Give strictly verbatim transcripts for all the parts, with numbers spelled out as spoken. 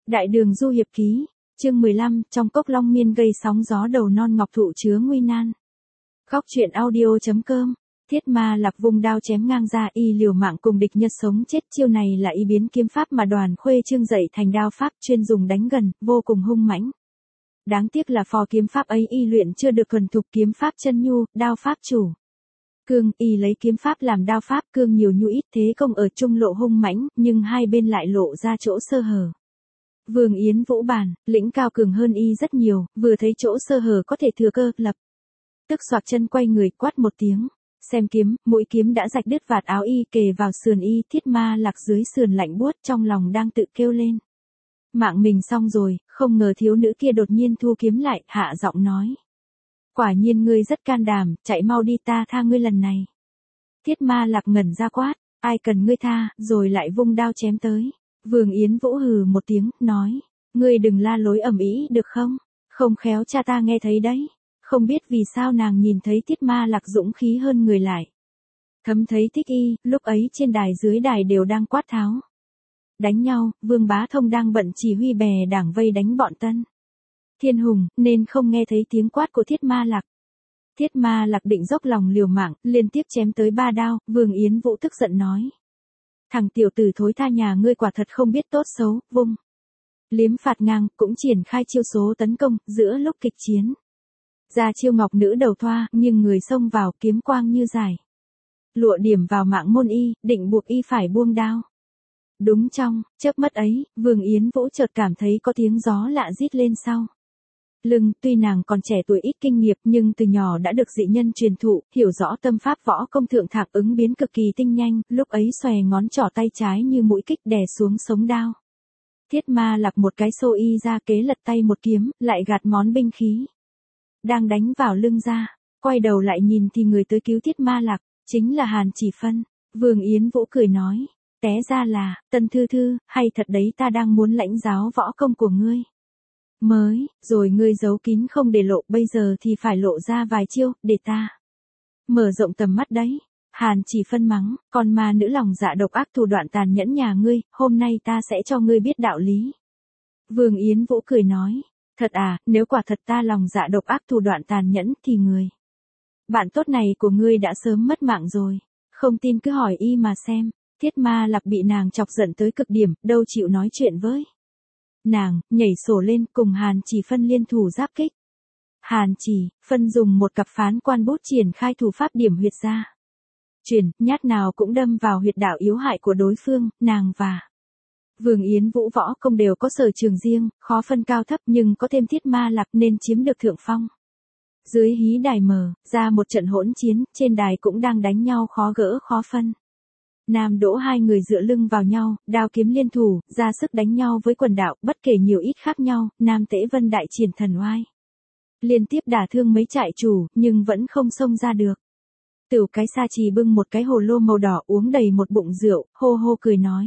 Đại đường du hiệp ký, chương mười lăm, trong cốc long miên gây sóng gió đầu non ngọc thụ chứa nguy nan. Góc truyện audio.com, Thiết Ma Lạc vung đao chém ngang ra y liều mạng cùng địch nhân sống chết, chiêu này là y biến kiếm pháp mà Đoàn Khuê Trương dạy thành đao pháp chuyên dùng đánh gần, vô cùng hung mãnh. Đáng tiếc là phò kiếm pháp ấy y luyện chưa được thuần thục kiếm pháp chân nhu, đao pháp chủ. Cương, y lấy kiếm pháp làm đao pháp, cương nhiều nhu ít, thế công ở trung lộ hung mãnh, nhưng hai bên lại lộ ra chỗ sơ hở. Vương Yến Vũ bản, lĩnh cao cường hơn y rất nhiều, vừa thấy chỗ sơ hở có thể thừa cơ, lập tức xoạc chân quay người quát một tiếng, xem kiếm, mũi kiếm đã rạch đứt vạt áo y kề vào sườn y. Thiết Ma Lạc dưới sườn lạnh buốt, trong lòng đang tự kêu lên. Mạng mình xong rồi, không ngờ thiếu nữ kia đột nhiên thu kiếm lại, hạ giọng nói. Quả nhiên ngươi rất can đảm, chạy mau đi, ta tha ngươi lần này. Thiết Ma Lạc ngẩn ra quát, ai cần ngươi tha, rồi lại vung đao chém tới. Vương Yến Vũ hừ một tiếng, nói, ngươi đừng la lối ầm ĩ được không, không khéo cha ta nghe thấy đấy. Không biết vì sao nàng nhìn thấy Thiết Ma Lạc dũng khí hơn người lại. Thấm thấy thích y, lúc ấy trên đài dưới đài đều đang quát tháo. Đánh nhau, Vương Bá Thông đang bận chỉ huy bè đảng vây đánh bọn Tân Thiên Hùng, nên không nghe thấy tiếng quát của Thiết Ma Lạc. Thiết Ma Lạc định dốc lòng liều mạng, liên tiếp chém tới ba đao, Vương Yến Vũ tức giận nói. Thằng tiểu tử thối tha nhà ngươi quả thật không biết tốt xấu, vung liếm phạt ngang, cũng triển khai chiêu số tấn công, giữa lúc kịch chiến. Ra chiêu ngọc nữ đầu thoa, nhưng người xông vào kiếm quang như giải lụa điểm vào mạng môn y, định buộc y phải buông đao. Đúng trong chớp mắt ấy, Vương Yến Vũ chợt cảm thấy có tiếng gió lạ rít lên sau lưng. Tuy nàng còn trẻ tuổi ít kinh nghiệm, nhưng từ nhỏ đã được dị nhân truyền thụ, hiểu rõ tâm pháp võ công thượng thạc, ứng biến cực kỳ tinh nhanh, lúc ấy xòe ngón trỏ tay trái như mũi kích đè xuống sống đao. Thiết Ma Lạc một cái xô y ra kế lật tay một kiếm, lại gạt món binh khí đang đánh vào lưng ra, quay đầu lại nhìn thì người tới cứu Thiết Ma Lạc chính là Hàn Chỉ Phân. Vương Yến Vũ cười nói, té ra là Tân Thư Thư, hay thật đấy, ta đang muốn lãnh giáo võ công của ngươi. Mới, rồi ngươi giấu kín không để lộ, bây giờ thì phải lộ ra vài chiêu, để ta mở rộng tầm mắt đấy. Hàn Chỉ Phân mắng, con ma nữ lòng dạ độc ác thủ đoạn tàn nhẫn nhà ngươi, hôm nay ta sẽ cho ngươi biết đạo lý. Vương Yến Vũ cười nói, thật à, nếu quả thật ta lòng dạ độc ác thủ đoạn tàn nhẫn thì người bạn tốt này của ngươi đã sớm mất mạng rồi. Không tin cứ hỏi y mà xem. Thiết Ma Lạc bị nàng chọc giận tới cực điểm, đâu chịu nói chuyện với nàng, nhảy sổ lên cùng Hàn Chỉ Phân liên thủ giáp kích. Hàn Chỉ Phân dùng một cặp phán quan bút triển khai thủ pháp điểm huyệt ra truyền, nhát nào cũng đâm vào huyệt đạo yếu hại của đối phương. Nàng và Vương Yến Vũ võ công đều có sở trường riêng, khó phân cao thấp, nhưng có thêm Thiết Ma Lạc nên chiếm được thượng phong. Dưới hí đài mở ra một trận hỗn chiến, trên đài cũng đang đánh nhau khó gỡ khó phân. Nam Đỗ hai người dựa lưng vào nhau, đao kiếm liên thủ, ra sức đánh nhau với quần đạo, bất kể nhiều ít khác nhau. Nam Tế Vân đại triển thần oai, liên tiếp đả thương mấy trại chủ, nhưng vẫn không xông ra được. Tửu cái Sa Trì bưng một cái hồ lô màu đỏ uống đầy một bụng rượu, hô hô cười nói.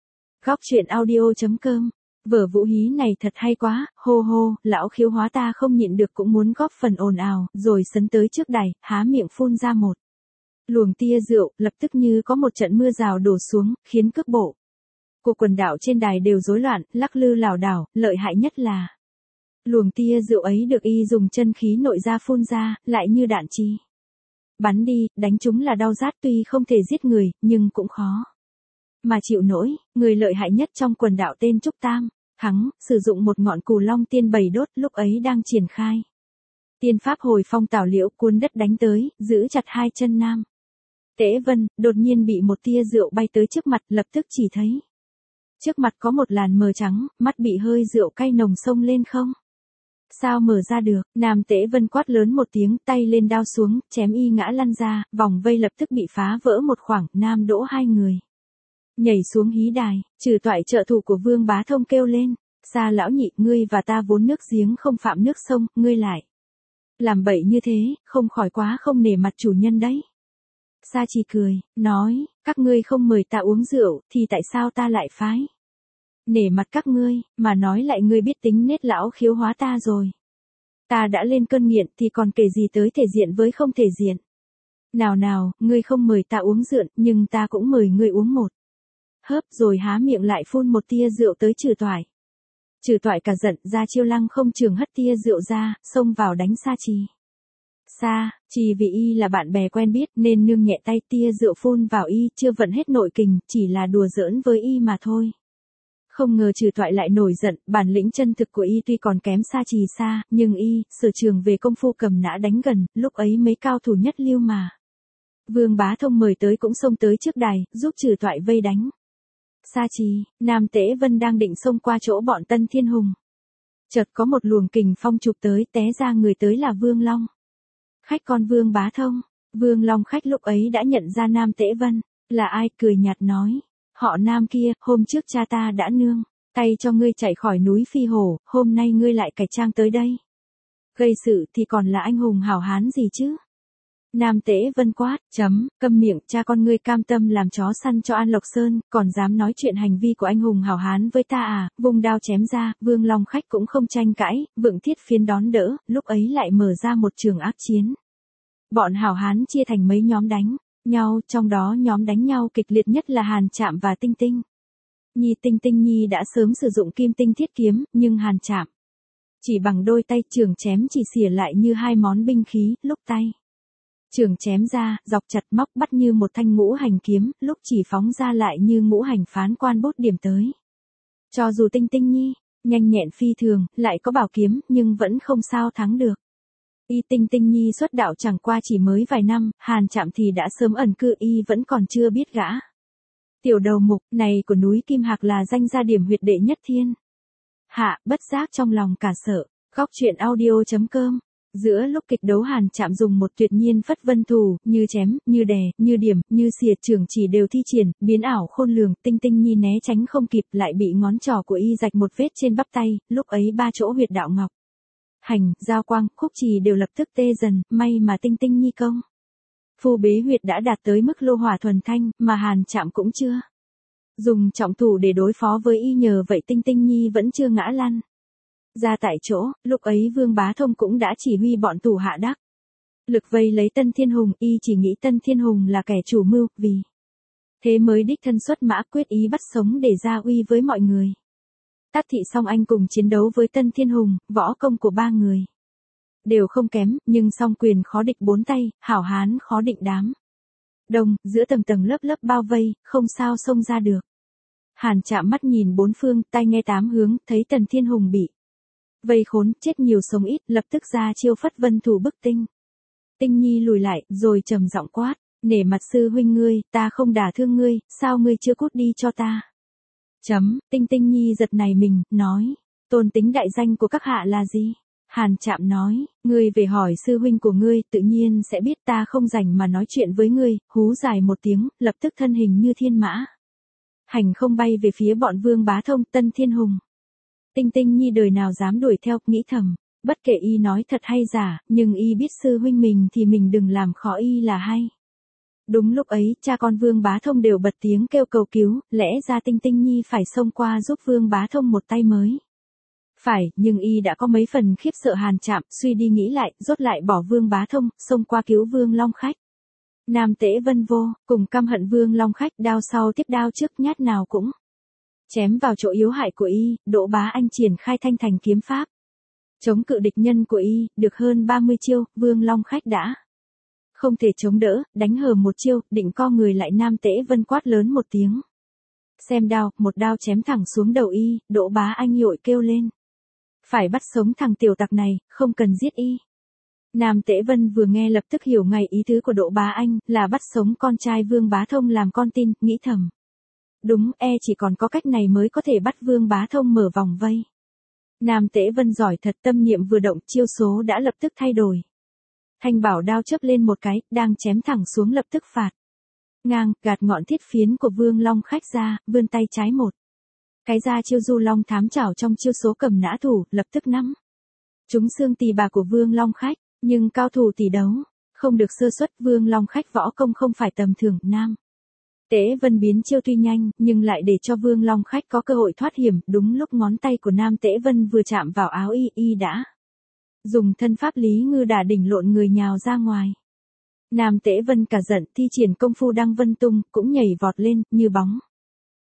Góc truyện audio.com, vở vũ hí này thật hay quá, hô hô, lão khiếu hóa ta không nhịn được cũng muốn góp phần ồn ào, rồi sấn tới trước đài, há miệng phun ra một luồng tia rượu, lập tức như có một trận mưa rào đổ xuống, khiến cước bộ của quần đạo trên đài đều rối loạn, lắc lư lảo đảo. Lợi hại nhất là luồng tia rượu ấy được y dùng chân khí nội ra phun ra, lại như đạn chi bắn đi, đánh chúng là đau rát, tuy không thể giết người, nhưng cũng khó mà chịu nổi. Người lợi hại nhất trong quần đạo tên Trúc Tam Thắng, sử dụng một ngọn cù long tiên bảy đốt, lúc ấy đang triển khai tiên pháp hồi phong tảo liễu, cuốn đất đánh tới, giữ chặt hai chân Nam Tế Vân. Đột nhiên bị một tia rượu bay tới trước mặt, lập tức chỉ thấy trước mặt có một làn mờ trắng, mắt bị hơi rượu cay nồng xông lên không sao mở ra được. Nam Tế Vân quát lớn một tiếng, tay lên đao xuống, chém y ngã lăn ra, vòng vây lập tức bị phá vỡ một khoảng. Nam Đỗ hai người nhảy xuống hí đài, trừ toại trợ thủ của Vương Bá Thông kêu lên, Sa lão nhị, ngươi và ta vốn nước giếng không phạm nước sông, ngươi lại làm bậy như thế, không khỏi quá không nể mặt chủ nhân đấy. Sa Trì cười, nói, các ngươi không mời ta uống rượu, thì tại sao ta lại phái nể mặt các ngươi, mà nói lại ngươi biết tính nết lão khiếu hóa ta rồi. Ta đã lên cơn nghiện thì còn kể gì tới thể diện với không thể diện. Nào nào, ngươi không mời ta uống rượu, nhưng ta cũng mời ngươi uống một hớp, rồi há miệng lại phun một tia rượu tới trừ toại. Trừ Toại cả giận, ra chiêu lăng không trường hất tia rượu ra, xông vào đánh Sa Trì. Sa Trì vì y là bạn bè quen biết nên nương nhẹ tay, tia rượu phun vào y, chưa vận hết nội kình, chỉ là đùa giỡn với y mà thôi. Không ngờ Trừ Toại lại nổi giận, bản lĩnh chân thực của y tuy còn kém Sa Trì xa, nhưng y, sở trường về công phu cầm nã đánh gần, lúc ấy mấy cao thủ nhất lưu mà. Vương Bá Thông mời tới cũng xông tới trước đài, giúp Trừ Toại vây đánh. Sa Trì, Nam Tế Vân đang định xông qua chỗ bọn Tân Thiên Hùng. Chợt có một luồng kình phong chụp tới, té ra người tới là Vương Long. Khách con Vương Bá Thông. Vương Long khách lúc ấy đã nhận ra Nam Tế Vân. Là ai? Cười nhạt nói. Họ Nam kia, hôm trước cha ta đã nương tay cho ngươi chạy khỏi núi Phi Hổ, hôm nay ngươi lại cải trang tới đây. Gây sự thì còn là anh hùng hảo hán gì chứ? Nam Tế Vân quát, chấm, câm miệng, cha con ngươi cam tâm làm chó săn cho An Lộc Sơn, còn dám nói chuyện hành vi của anh hùng hảo hán với ta à? Vung đao chém ra, Vương Long khách cũng không tranh cãi, vựng thiết phiến đón đỡ, lúc ấy lại mở ra một trường ác chiến. Bọn hảo hán chia thành mấy nhóm đánh nhau, trong đó nhóm đánh nhau kịch liệt nhất là Hàn Trạm và Tinh Tinh Nhi. Tinh Tinh Nhi đã sớm sử dụng kim tinh thiết kiếm, nhưng Hàn Trạm chỉ bằng đôi tay, trường chém chỉ xỉa lại như hai món binh khí, lúc tay trường chém ra, dọc chặt móc bắt như một thanh ngũ hành kiếm, lúc chỉ phóng ra lại như ngũ hành phán quan bốt điểm tới. Cho dù Tinh Tinh Nhi nhanh nhẹn phi thường, lại có bảo kiếm, nhưng vẫn không sao thắng được. Y Tinh Tinh Nhi xuất đạo chẳng qua chỉ mới vài năm, Hàn Trạm thì đã sớm ẩn cư, y vẫn còn chưa biết gã. Tiểu đầu mục này của núi Kim Hạc là danh gia điểm huyệt đệ nhất thiên hạ, bất giác trong lòng cả sợ. Góc truyện audio chấm com. Giữa lúc kịch đấu, Hàn Trạm dùng một tuyệt nhiên phất vân thủ, như chém, như đè, như điểm, như xìa, trường chỉ đều thi triển, biến ảo khôn lường. Tinh Tinh Nhi né tránh không kịp, lại bị ngón trỏ của y rạch một vết trên bắp tay, lúc ấy ba chỗ huyệt đạo ngọc, hành, giao quang, khúc trì đều lập tức tê dần, may mà Tinh Tinh Nhi công phu bế huyệt đã đạt tới mức lô hỏa thuần thanh, mà Hàn Trạm cũng chưa dùng trọng thủ để đối phó với y, nhờ vậy Tinh Tinh Nhi vẫn chưa ngã lăn ra tại chỗ. Lúc ấy Vương Bá Thông cũng đã chỉ huy bọn thủ hạ đắc lực vây lấy Tân Thiên Hùng, y chỉ nghĩ Tân Thiên Hùng là kẻ chủ mưu, vì thế mới đích thân xuất mã, quyết ý bắt sống để ra uy với mọi người. Tát Thị Song Anh cùng chiến đấu với Tân Thiên Hùng, võ công của ba người đều không kém, nhưng song quyền khó địch bốn tay, hảo hán khó định đám đông, giữa tầng tầng lớp lớp bao vây, không sao xông ra được. Hàn Trạm mắt nhìn bốn phương, tai nghe tám hướng, thấy Tần Thiên Hùng bị vây khốn, chết nhiều sống ít, lập tức ra chiêu phất vân thủ bức Tinh Tinh Nhi lùi lại, rồi trầm giọng quát, nể mặt sư huynh ngươi, ta không đả thương ngươi, sao ngươi chưa cút đi cho ta? Chấm, Tinh Tinh Nhi giật nảy mình, nói, tôn tính đại danh của các hạ là gì? Hàn Trạm nói, ngươi về hỏi sư huynh của ngươi, tự nhiên sẽ biết, ta không rảnh mà nói chuyện với ngươi. Hú dài một tiếng, lập tức thân hình như thiên mã hành không bay về phía bọn Vương Bá Thông, Tân Thiên Hùng. Tinh Tinh Nhi đời nào dám đuổi theo, nghĩ thầm, bất kể y nói thật hay giả, nhưng y biết sư huynh mình thì mình đừng làm khó y là hay. Đúng lúc ấy, cha con Vương Bá Thông đều bật tiếng kêu cầu cứu, lẽ ra Tinh Tinh Nhi phải xông qua giúp Vương Bá Thông một tay mới phải, nhưng y đã có mấy phần khiếp sợ Hàn Trạm, suy đi nghĩ lại, rốt lại bỏ Vương Bá Thông, xông qua cứu Vương Long khách. Nam Tế Vân vô cùng căm hận Vương Long khách, đao sau tiếp đao trước, nhát nào cũng chém vào chỗ yếu hại của y. Đỗ Bá Anh triển khai thanh thành kiếm pháp chống cự địch nhân của y, được hơn ba mươi chiêu, Vương Long khách đã không thể chống đỡ, đánh hờ một chiêu, định co người lại. Nam Tế Vân quát lớn một tiếng, xem đao, một đao chém thẳng xuống đầu y. Đỗ Bá Anh dội kêu lên, phải bắt sống thằng tiểu tặc này, không cần giết y. Nam Tế Vân vừa nghe lập tức hiểu ngay ý tứ của Đỗ Bá Anh, là bắt sống con trai Vương Bá Thông làm con tin, nghĩ thầm, đúng, e chỉ còn có cách này mới có thể bắt Vương Bá Thông mở vòng vây. Nam Tế Vân giỏi thật, tâm niệm vừa động, chiêu số đã lập tức thay đổi. Thanh bảo đao chớp lên một cái, đang chém thẳng xuống lập tức phạt ngang, gạt ngọn thiết phiến của Vương Long khách ra, vươn tay trái một cái ra chiêu du long thám chảo trong chiêu số cầm nã thủ, lập tức nắm trúng xương tỳ bà của Vương Long khách. Nhưng cao thủ tỷ đấu không được sơ suất, Vương Long khách võ công không phải tầm thường. Nam Tế Vân biến chiêu tuy nhanh, nhưng lại để cho Vương Long khách có cơ hội thoát hiểm. Đúng lúc ngón tay của Nam Tế Vân vừa chạm vào áo y, y đã dùng thân pháp Lý Ngư Đả đỉnh lộn người nhào ra ngoài. Nam Tế Vân cả giận, thi triển công phu Đăng Vân Tung, cũng nhảy vọt lên như bóng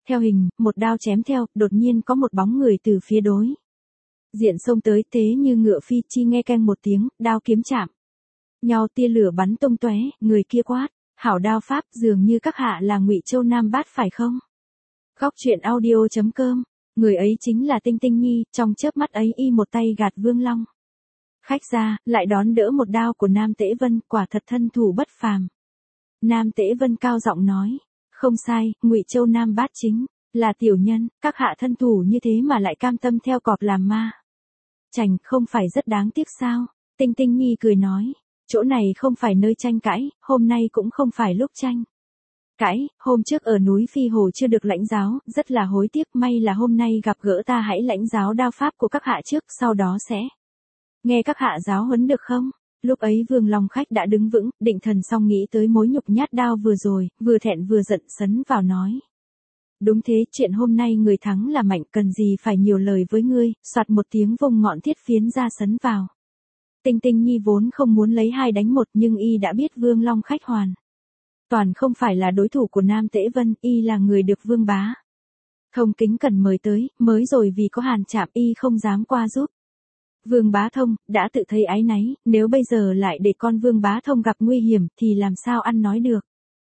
Theo hình, một đao chém theo, đột nhiên có một bóng người từ phía đối diện xông tới, thế như ngựa phi, chi nghe keng một tiếng, đao kiếm chạm nhau, tia lửa bắn tung tóe, người kia quát, hảo đao pháp, dường như các hạ là Ngụy Châu Nam Bát phải không? Góc truyện audio chấm com, người ấy chính là Tinh Tinh Nhi, trong chớp mắt ấy y một tay gạt Vương Long Khách ra, lại đón đỡ một đao của Nam Tễ Vân, quả thật thân thủ bất phàm. Nam Tễ Vân cao giọng nói, không sai, Ngụy Châu Nam Bát chính là tiểu nhân, các hạ thân thủ như thế mà lại cam tâm theo cọp làm ma. Chành, không phải rất đáng tiếc sao? Tinh Tinh Nhi cười nói, chỗ này không phải nơi tranh cãi, hôm nay cũng không phải lúc tranh cãi, hôm trước ở núi Phi Hồ chưa được lãnh giáo, rất là hối tiếc, may là hôm nay gặp gỡ ta, hãy lãnh giáo đao pháp của các hạ trước, sau đó sẽ nghe các hạ giáo huấn được không? Lúc ấy Vương Long Khách đã đứng vững, định thần xong nghĩ tới mối nhục nhát đao vừa rồi, vừa thẹn vừa giận sấn vào nói. Đúng thế, chuyện hôm nay người thắng là mạnh, cần gì phải nhiều lời với ngươi, soạt một tiếng vùng ngọn thiết phiến ra sấn vào. Tinh Tinh Nhi vốn không muốn lấy hai đánh một, nhưng y đã biết Vương Long Khách hoàn toàn không phải là đối thủ của Nam Tễ Vân, y là người được Vương Bá Thông kính cần mời tới, mới rồi vì có Hàn Trạm y không dám qua giúp. Vương Bá Thông đã tự thấy áy náy, nếu bây giờ lại để con Vương Bá Thông gặp nguy hiểm thì làm sao ăn nói được.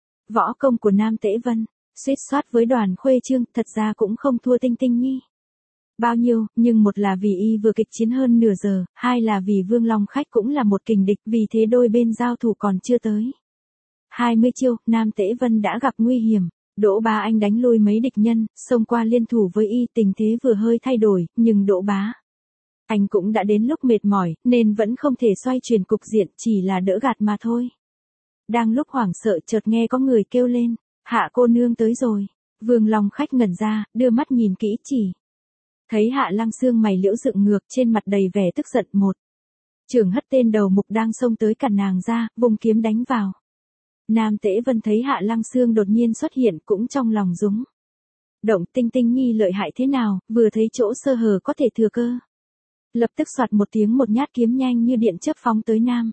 Võ công của Nam Tễ Vân suýt soát với Đoàn Khuê Trương, thật ra cũng không thua Tinh Tinh Nhi bao nhiêu, nhưng một là vì y vừa kịch chiến hơn nửa giờ, hai là vì Vương Long Khách cũng là một kình địch, vì thế đôi bên giao thủ còn chưa tới hai mươi chiêu, Nam Tễ Vân đã gặp nguy hiểm. Đỗ Bá Anh đánh lui mấy địch nhân, xông qua liên thủ với y, tình thế vừa hơi thay đổi, nhưng Đỗ Bá Anh cũng đã đến lúc mệt mỏi, nên vẫn không thể xoay chuyển cục diện, chỉ là đỡ gạt mà thôi. Đang lúc hoảng sợ, chợt nghe có người kêu lên, Hạ cô nương tới rồi. Vương Long Khách ngẩn ra, đưa mắt nhìn kỹ, chỉ thấy Hạ Lăng Xương mày liễu dựng ngược, trên mặt đầy vẻ tức giận, một trường hất tên đầu mục đang xông tới cản nàng ra, vùng kiếm đánh vào. Nam Tễ Vân thấy Hạ Lăng Xương đột nhiên xuất hiện, cũng trong lòng rúng động, Tinh Tinh Nhi lợi hại thế nào, vừa thấy chỗ sơ hở có thể thừa cơ, lập tức soạt một tiếng, một nhát kiếm nhanh như điện chớp phóng tới Nam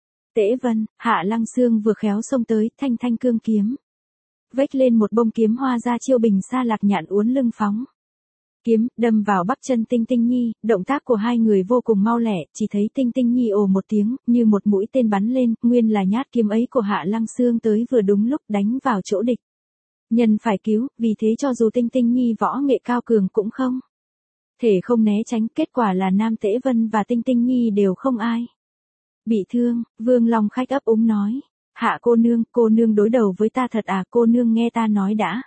Tễ Vân. Hạ Lăng Xương vừa khéo xông tới, thanh thanh cương kiếm vếch lên một bông kiếm hoa ra chiêu bình xa lạc nhạn uốn lưng phóng kiếm, đâm vào bắp chân Tinh Tinh Nhi. Động tác của hai người vô cùng mau lẹ, chỉ thấy Tinh Tinh Nhi ồ một tiếng, như một mũi tên bắn lên, nguyên là nhát kiếm ấy của Hạ Lăng Xương tới vừa đúng lúc, đánh vào chỗ địch nhân phải cứu, vì thế cho dù Tinh Tinh Nhi võ nghệ cao cường cũng không thể không né tránh, kết quả là Nam Tễ Vân và Tinh Tinh Nhi đều không ai bị thương. Vương Long Khách ấp úng nói, Hạ cô nương, cô nương đối đầu với ta thật à, cô nương nghe ta nói đã.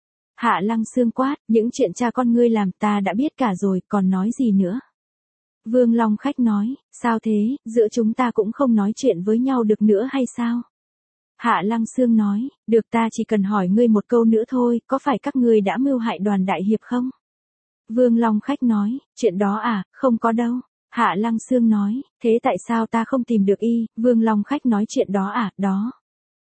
Hạ Lăng Xương quát, những chuyện cha con ngươi làm ta đã biết cả rồi, còn nói gì nữa. Vương Long Khách nói, sao thế, giữa chúng ta cũng không nói chuyện với nhau được nữa hay sao? Hạ Lăng Xương nói, được, ta chỉ cần hỏi ngươi một câu nữa thôi, có phải các ngươi đã mưu hại Đoàn đại hiệp không? Vương Long Khách nói, chuyện đó à, không có đâu. Hạ Lăng Xương nói, thế tại sao ta không tìm được y? Vương Long Khách nói, chuyện đó à, đó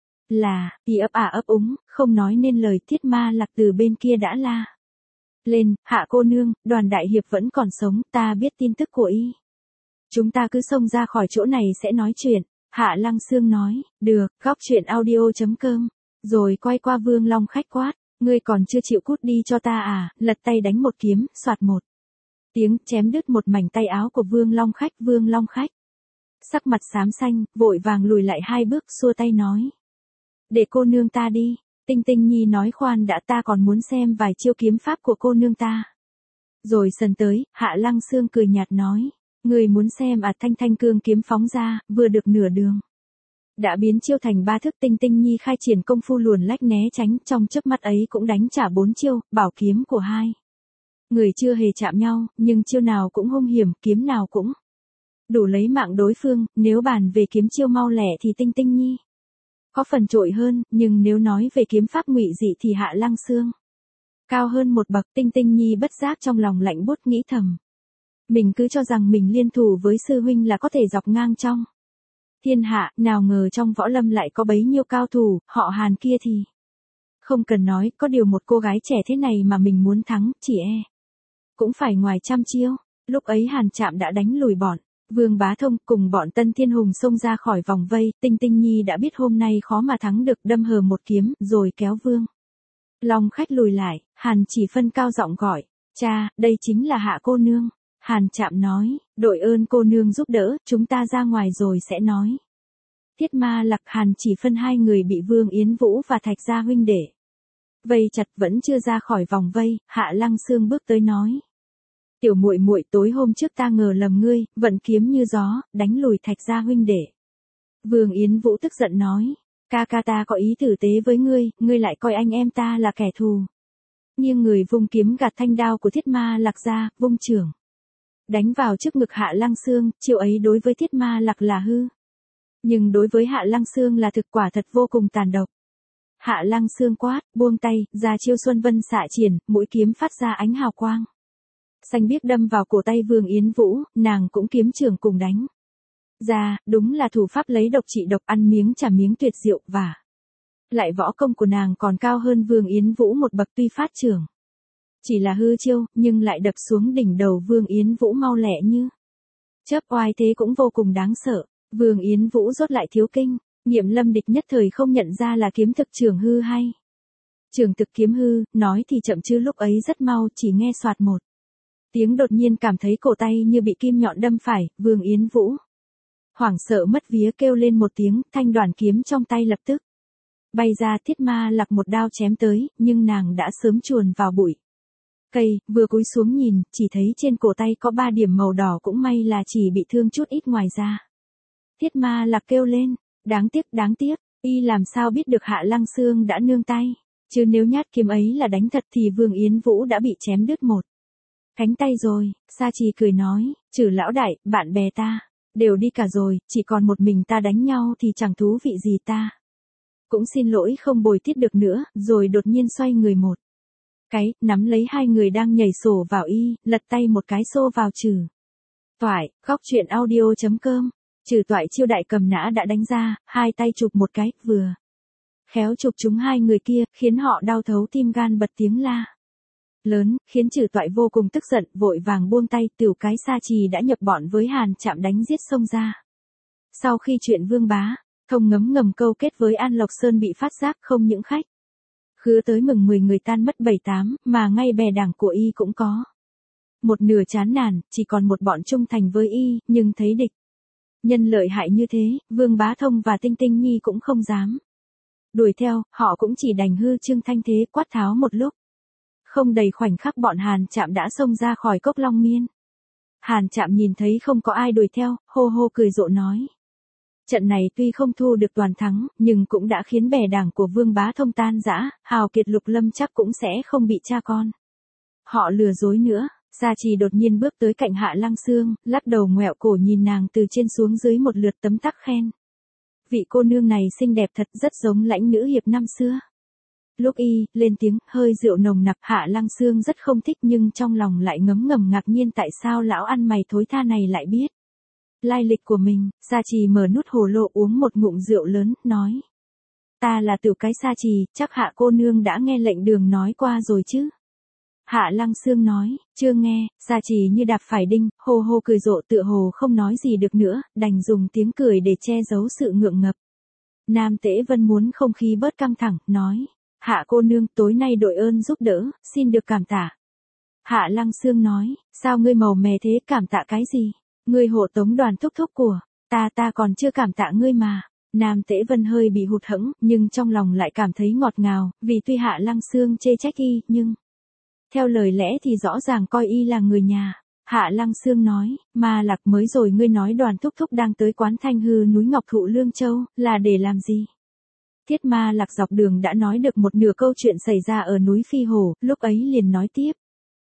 là, y ấp à ấp úng, không nói nên lời. Thiết Ma Lạc từ bên kia đã la lên, Hạ cô nương, Đoàn đại hiệp vẫn còn sống, ta biết tin tức của y. Chúng ta cứ xông ra khỏi chỗ này sẽ nói chuyện. Hạ Lăng Xương nói, được, góc truyện audio chấm com, rồi quay qua Vương Long Khách quát, ngươi còn chưa chịu cút đi cho ta à, lật tay đánh một kiếm, soạt một tiếng, chém đứt một mảnh tay áo của Vương Long Khách. Vương Long Khách sắc mặt xám xanh, vội vàng lùi lại hai bước, xua tay nói, để cô nương ta đi. Tinh Tinh Nhi nói, khoan đã, ta còn muốn xem vài chiêu kiếm pháp của cô nương ta. Rồi sần tới, Hạ Lăng Xương cười nhạt nói, người muốn xem à? Thanh thanh cương kiếm phóng ra, vừa được nửa đường đã biến chiêu thành ba thức. Tinh Tinh Nhi khai triển công phu luồn lách né tránh, trong chớp mắt ấy cũng đánh trả bốn chiêu. Bảo kiếm của hai người chưa hề chạm nhau, nhưng chiêu nào cũng hung hiểm, kiếm nào cũng đủ lấy mạng đối phương. Nếu bàn về kiếm chiêu mau lẹ thì Tinh Tinh Nhi có phần trội hơn, nhưng nếu nói về kiếm pháp ngụy dị thì Hạ Lăng Xương cao hơn một bậc. Tinh Tinh Nhi bất giác trong lòng lạnh buốt, nghĩ thầm, mình cứ cho rằng mình liên thủ với sư huynh là có thể dọc ngang trong thiên hạ, nào ngờ trong võ lâm lại có bấy nhiêu cao thủ. Họ Hàn kia thì không cần nói, có điều một cô gái trẻ thế này mà mình muốn thắng, chỉ e cũng phải ngoài trăm chiêu. Lúc ấy Hàn Trạm đã đánh lùi bọn Vương Bá Thông, cùng bọn Tân Thiên Hùng xông ra khỏi vòng vây. Tinh Tinh Nhi đã biết hôm nay khó mà thắng được, đâm hờ một kiếm, rồi kéo Vương Long khách lùi lại, Hàn Chỉ Phân cao giọng gọi, cha, đây chính là Hạ cô nương. Hàn Trạm nói, đội ơn cô nương giúp đỡ, chúng ta ra ngoài rồi sẽ nói. Thiết Ma Lạc Hàn Chỉ Phân hai người bị Vương Yến Vũ và Thạch gia huynh đệ vây chặt vẫn chưa ra khỏi vòng vây, Hạ Lăng Xương bước tới nói. Tiểu muội muội, tối hôm trước ta ngờ lầm ngươi, vận kiếm như gió, đánh lùi Thạch gia huynh đệ. Vương Yến Vũ tức giận nói, ca ca ta có ý tử tế với ngươi, ngươi lại coi anh em ta là kẻ thù. Nhưng người vung kiếm gạt thanh đao của Thiết Ma Lạc ra, vung chưởng đánh vào trước ngực Hạ Lăng Xương, chiêu ấy đối với Thiết Ma Lạc là hư. Nhưng đối với Hạ Lăng Xương là thực quả thật vô cùng tàn độc. Hạ Lăng Xương quát, buông tay, ra chiêu Xuân Vân xạ triển, mũi kiếm phát ra ánh hào quang xanh biếc đâm vào cổ tay Vương Yến Vũ, nàng cũng kiếm chưởng cùng đánh ra, đúng là thủ pháp lấy độc trị độc, ăn miếng trả miếng tuyệt diệu, và lại võ công của nàng còn cao hơn Vương Yến Vũ một bậc, tuy phát chưởng chỉ là hư chiêu, nhưng lại đập xuống đỉnh đầu Vương Yến Vũ mau lẹ như chớp, oai thế cũng vô cùng đáng sợ. Vương Yến Vũ rốt lại thiếu kinh, Nghiệm Lâm địch nhất thời không nhận ra là kiếm thực chưởng hư hay chưởng thực kiếm hư, nói thì chậm chứ lúc ấy rất mau, chỉ nghe soạt một tiếng đột nhiên cảm thấy cổ tay như bị kim nhọn đâm phải, Vương Yến Vũ hoảng sợ mất vía kêu lên một tiếng, thanh đoàn kiếm trong tay lập tức bay ra. Thiết Ma Lạc một đao chém tới, nhưng nàng đã sớm chuồn vào bụi cây, vừa cúi xuống nhìn, chỉ thấy trên cổ tay có ba điểm màu đỏ, cũng may là chỉ bị thương chút ít ngoài ra. Thiết Ma Lạc kêu lên, đáng tiếc, đáng tiếc, y làm sao biết được Hạ Lăng Xương đã nương tay, chứ nếu nhát kiếm ấy là đánh thật thì Vương Yến Vũ đã bị chém đứt một cánh tay rồi. Sa Trì cười nói, trừ lão đại, bạn bè ta đều đi cả rồi, chỉ còn một mình ta đánh nhau thì chẳng thú vị gì, ta cũng xin lỗi không bồi tiếp được nữa. Rồi đột nhiên xoay người một cái, nắm lấy hai người đang nhảy sổ vào y, lật tay một cái xô vào Trừ Toại. Khóc chuyện audio chấm com. Trừ Toại chiêu đại cầm nã đã đánh ra, hai tay chụp một cái, vừa khéo chụp trúng hai người kia, khiến họ đau thấu tim gan, bật tiếng la lớn, khiến Trừ Toại vô cùng tức giận, vội vàng buông tay. Tiểu cái Sa Trì đã nhập bọn với Hàn Trạm đánh giết xông ra. Sau khi chuyện Vương Bá Thông ngấm ngầm câu kết với An Lộc Sơn bị phát giác, không những khách khứa tới mừng mười người tan mất bảy tám, mà ngay bè đảng của y cũng có một nửa chán nản, chỉ còn một bọn trung thành với y. Nhưng thấy địch nhân lợi hại như thế, Vương Bá Thông và Tinh Tinh Nhi cũng không dám đuổi theo, họ cũng chỉ đành hư trương thanh thế, quát tháo một lúc. Không đầy khoảnh khắc bọn Hàn Trạm đã xông ra khỏi cốc Long Miên. Hàn Trạm nhìn thấy không có ai đuổi theo, hô hô cười rộ nói, trận này tuy không thu được toàn thắng, nhưng cũng đã khiến bè đảng của Vương Bá Thông tan rã, hào kiệt Lục Lâm chắc cũng sẽ không bị cha con họ lừa dối nữa. Sa Trì đột nhiên bước tới cạnh Hạ Lăng Xương, lắc đầu ngoẹo cổ nhìn nàng từ trên xuống dưới một lượt, tấm tắc khen, vị cô nương này xinh đẹp thật, rất giống lãnh nữ hiệp năm xưa. Lúc y lên tiếng, hơi rượu nồng nặc, Hạ Lăng Xương rất không thích, nhưng trong lòng lại ngấm ngầm ngạc nhiên tại sao lão ăn mày thối tha này lại biết lai lịch của mình. Sa Trì mở nút hồ lô uống một ngụm rượu lớn, nói, ta là Tiểu cái Sa Trì, chắc Hạ cô nương đã nghe lệnh đường nói qua rồi chứ. Hạ Lăng Xương nói, chưa nghe. Sa Trì như đạp phải đinh, hô hô cười rộ, tựa hồ không nói gì được nữa, đành dùng tiếng cười để che giấu sự ngượng ngập. Nam Tế Vân muốn không khí bớt căng thẳng, nói, Hạ cô nương, tối nay đội ơn giúp đỡ, xin được cảm tạ. Hạ Lăng Xương nói, sao ngươi màu mè thế, cảm tạ cái gì? Ngươi hộ tống Đoàn thúc thúc của ta, ta còn chưa cảm tạ ngươi mà. Nam Tế Vân hơi bị hụt hẫng, nhưng trong lòng lại cảm thấy ngọt ngào, vì tuy Hạ Lăng Xương chê trách y, nhưng theo lời lẽ thì rõ ràng coi y là người nhà. Hạ Lăng Xương nói, Ma Lạc, mới rồi ngươi nói Đoàn thúc thúc đang tới quán Thanh Hư núi Ngọc Thụ Lương Châu, là để làm gì? Thiết Ma Lạc dọc đường đã nói được một nửa câu chuyện xảy ra ở núi Phi Hổ, lúc ấy liền nói tiếp,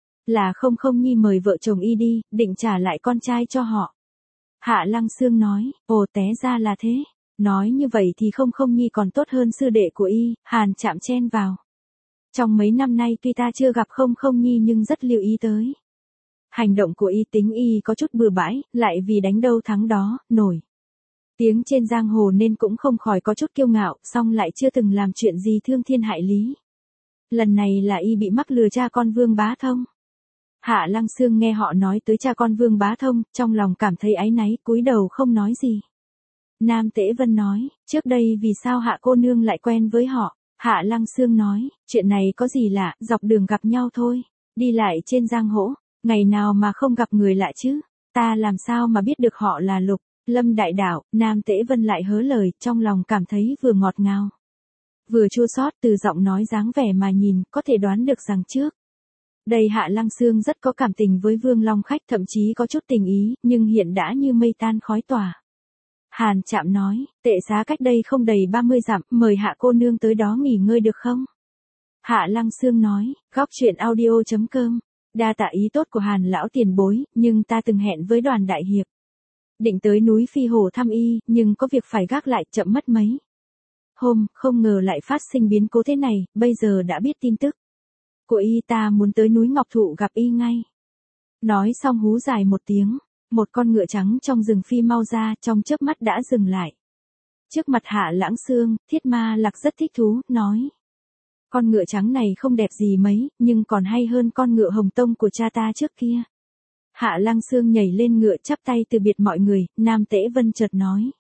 là Không Không Nhi mời vợ chồng y đi, định trả lại con trai cho họ. Hạ Lăng Xương nói, ồ, té ra là thế. Nói như vậy thì Không Không Nhi còn tốt hơn sư đệ của y. Hàn Trạm chen vào, trong mấy năm nay tuy ta chưa gặp Không Không Nhi nhưng rất lưu ý tới hành động của y, tính y có chút bừa bãi, lại vì đánh đâu thắng đó, nổi tiếng trên giang hồ nên cũng không khỏi có chút kiêu ngạo, song lại chưa từng làm chuyện gì thương thiên hại lý. Lần này là y bị mắc lừa cha con Vương Bá Thông. Hạ Lăng Xương nghe họ nói tới cha con Vương Bá Thông, trong lòng cảm thấy áy náy, cúi đầu không nói gì. Nam Tế Vân nói, trước đây vì sao Hạ cô nương lại quen với họ? Hạ Lăng Xương nói, chuyện này có gì lạ, dọc đường gặp nhau thôi, đi lại trên giang hồ, ngày nào mà không gặp người lạ chứ, ta làm sao mà biết được họ là Lục, Lâm đại đạo. Nam Tế Vân lại hớ lời, trong lòng cảm thấy vừa ngọt ngào, vừa chua xót, từ giọng nói dáng vẻ mà nhìn, có thể đoán được rằng trước đây Hạ Lăng Xương rất có cảm tình với Vương Long Khách, thậm chí có chút tình ý, nhưng hiện đã như mây tan khói tỏa. Hàn Trạm nói, tệ xá cách đây không đầy ba mươi dặm, mời Hạ cô nương tới đó nghỉ ngơi được không? Hạ Lăng Xương nói, góc truyện audio.com, đa tạ ý tốt của Hàn lão tiền bối, nhưng ta từng hẹn với Đoàn đại hiệp, định tới núi Phi Hồ thăm y, nhưng có việc phải gác lại, chậm mất mấy hôm, không ngờ lại phát sinh biến cố thế này, bây giờ đã biết tin tức của y, ta muốn tới núi Ngọc Thụ gặp y ngay. Nói xong hú dài một tiếng, một con ngựa trắng trong rừng phi mau ra, trong chớp mắt đã dừng lại trước mặt Hạ Lăng Xương. Thiết Ma Lạc rất thích thú, nói, con ngựa trắng này không đẹp gì mấy, nhưng còn hay hơn con ngựa hồng tông của cha ta trước kia. Hạ Lăng Xương nhảy lên ngựa, chắp tay từ biệt mọi người. Nam Tế Vân chợt nói,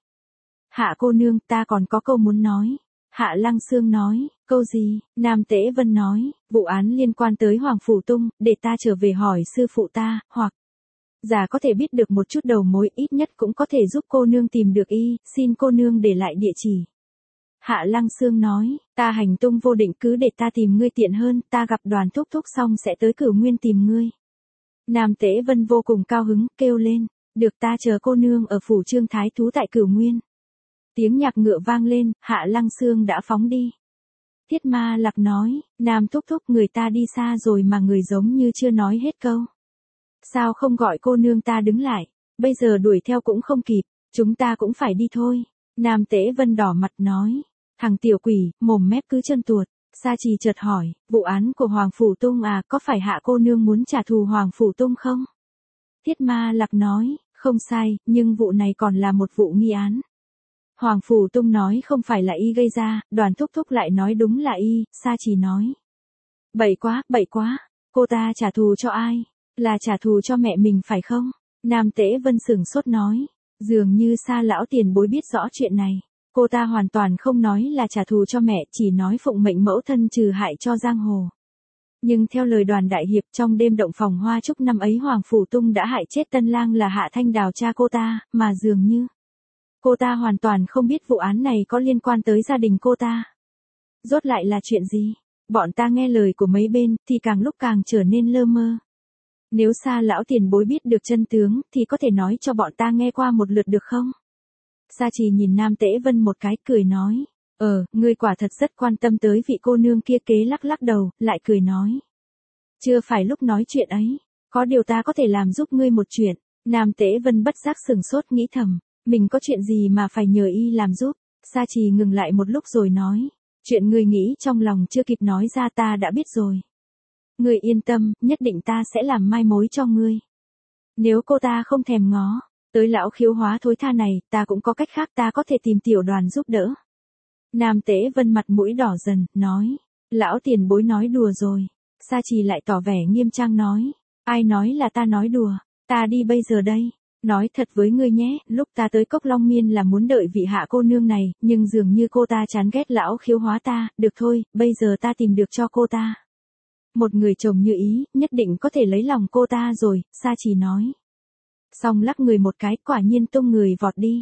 Hạ cô nương, ta còn có câu muốn nói. Hạ Lăng Xương nói, câu gì? Nam Tế Vân nói, vụ án liên quan tới Hoàng Phủ Tung, để ta trở về hỏi sư phụ ta, hoặc giả có thể biết được một chút đầu mối, ít nhất cũng có thể giúp cô nương tìm được y, xin cô nương để lại địa chỉ. Hạ Lăng Xương nói, ta hành tung vô định, cứ để ta tìm ngươi tiện hơn, ta gặp Đoàn thúc thúc xong sẽ tới Cửu Nguyên tìm ngươi. Nam Tế Vân vô cùng cao hứng, kêu lên, được, ta chờ cô nương ở phủ Trương Thái Thú tại Cửu Nguyên. Tiếng nhạc ngựa vang lên, Hạ Lăng Xương đã phóng đi. Thiết Ma Lạc nói, Nam thúc thúc, người ta đi xa rồi mà người giống như chưa nói hết câu. Sao không gọi cô nương ta đứng lại, bây giờ đuổi theo cũng không kịp, chúng ta cũng phải đi thôi. Nam Tế Vân đỏ mặt nói, thằng tiểu quỷ, mồm mép cứ chân tuột. Sa Trì chợt hỏi, vụ án của Hoàng Phủ Tung à, có phải Hạ cô nương muốn trả thù Hoàng Phủ Tung không? Thiết Ma Lạc nói, không sai, nhưng vụ này còn là một vụ nghi án. Hoàng Phủ Tung nói không phải là y gây ra, Đoàn thúc thúc lại nói đúng là y. Sa Trì nói, bậy quá, bậy quá, cô ta trả thù cho ai? Là trả thù cho mẹ mình phải không? Nam Tế Vân sửng sốt nói, dường như Sa lão tiền bối biết rõ chuyện này. Cô ta hoàn toàn không nói là trả thù cho mẹ, chỉ nói phụng mệnh mẫu thân trừ hại cho giang hồ. Nhưng theo lời Đoàn đại hiệp, trong đêm động phòng hoa trúc năm ấy Hoàng Phủ Tung đã hại chết tân lang là Hạ Thanh Đào cha cô ta, mà dường như cô ta hoàn toàn không biết vụ án này có liên quan tới gia đình cô ta. Rốt lại là chuyện gì? Bọn ta nghe lời của mấy bên, thì càng lúc càng trở nên lơ mơ. Nếu Sa lão tiền bối biết được chân tướng, thì có thể nói cho bọn ta nghe qua một lượt được không? Sa Trì nhìn Nam Tế Vân một cái, cười nói, ờ, ngươi quả thật rất quan tâm tới vị cô nương kia. Kế lắc lắc đầu, lại cười nói, chưa phải lúc nói chuyện ấy, có điều ta có thể làm giúp ngươi một chuyện. Nam Tế Vân bất giác sừng sốt, nghĩ thầm, mình có chuyện gì mà phải nhờ y làm giúp. Sa Trì ngừng lại một lúc rồi nói, chuyện ngươi nghĩ trong lòng chưa kịp nói ra ta đã biết rồi. Ngươi yên tâm, nhất định ta sẽ làm mai mối cho ngươi. Nếu cô ta không thèm ngó tới lão khiếu hóa thối tha này, ta cũng có cách khác, ta có thể tìm tiểu Đoàn giúp đỡ. Nam Tế Vân mặt mũi đỏ dần, nói, lão tiền bối nói đùa rồi. Sa Trì lại tỏ vẻ nghiêm trang nói, ai nói là ta nói đùa, ta đi bây giờ đây. Nói thật với ngươi nhé, lúc ta tới Cốc Long Miên là muốn đợi vị Hạ cô nương này, nhưng dường như cô ta chán ghét lão khiếu hóa ta. Được thôi, bây giờ ta tìm được cho cô ta một người chồng như ý, nhất định có thể lấy lòng cô ta rồi. Sa Trì nói, xong lắc người một cái, quả nhiên tung người vọt đi.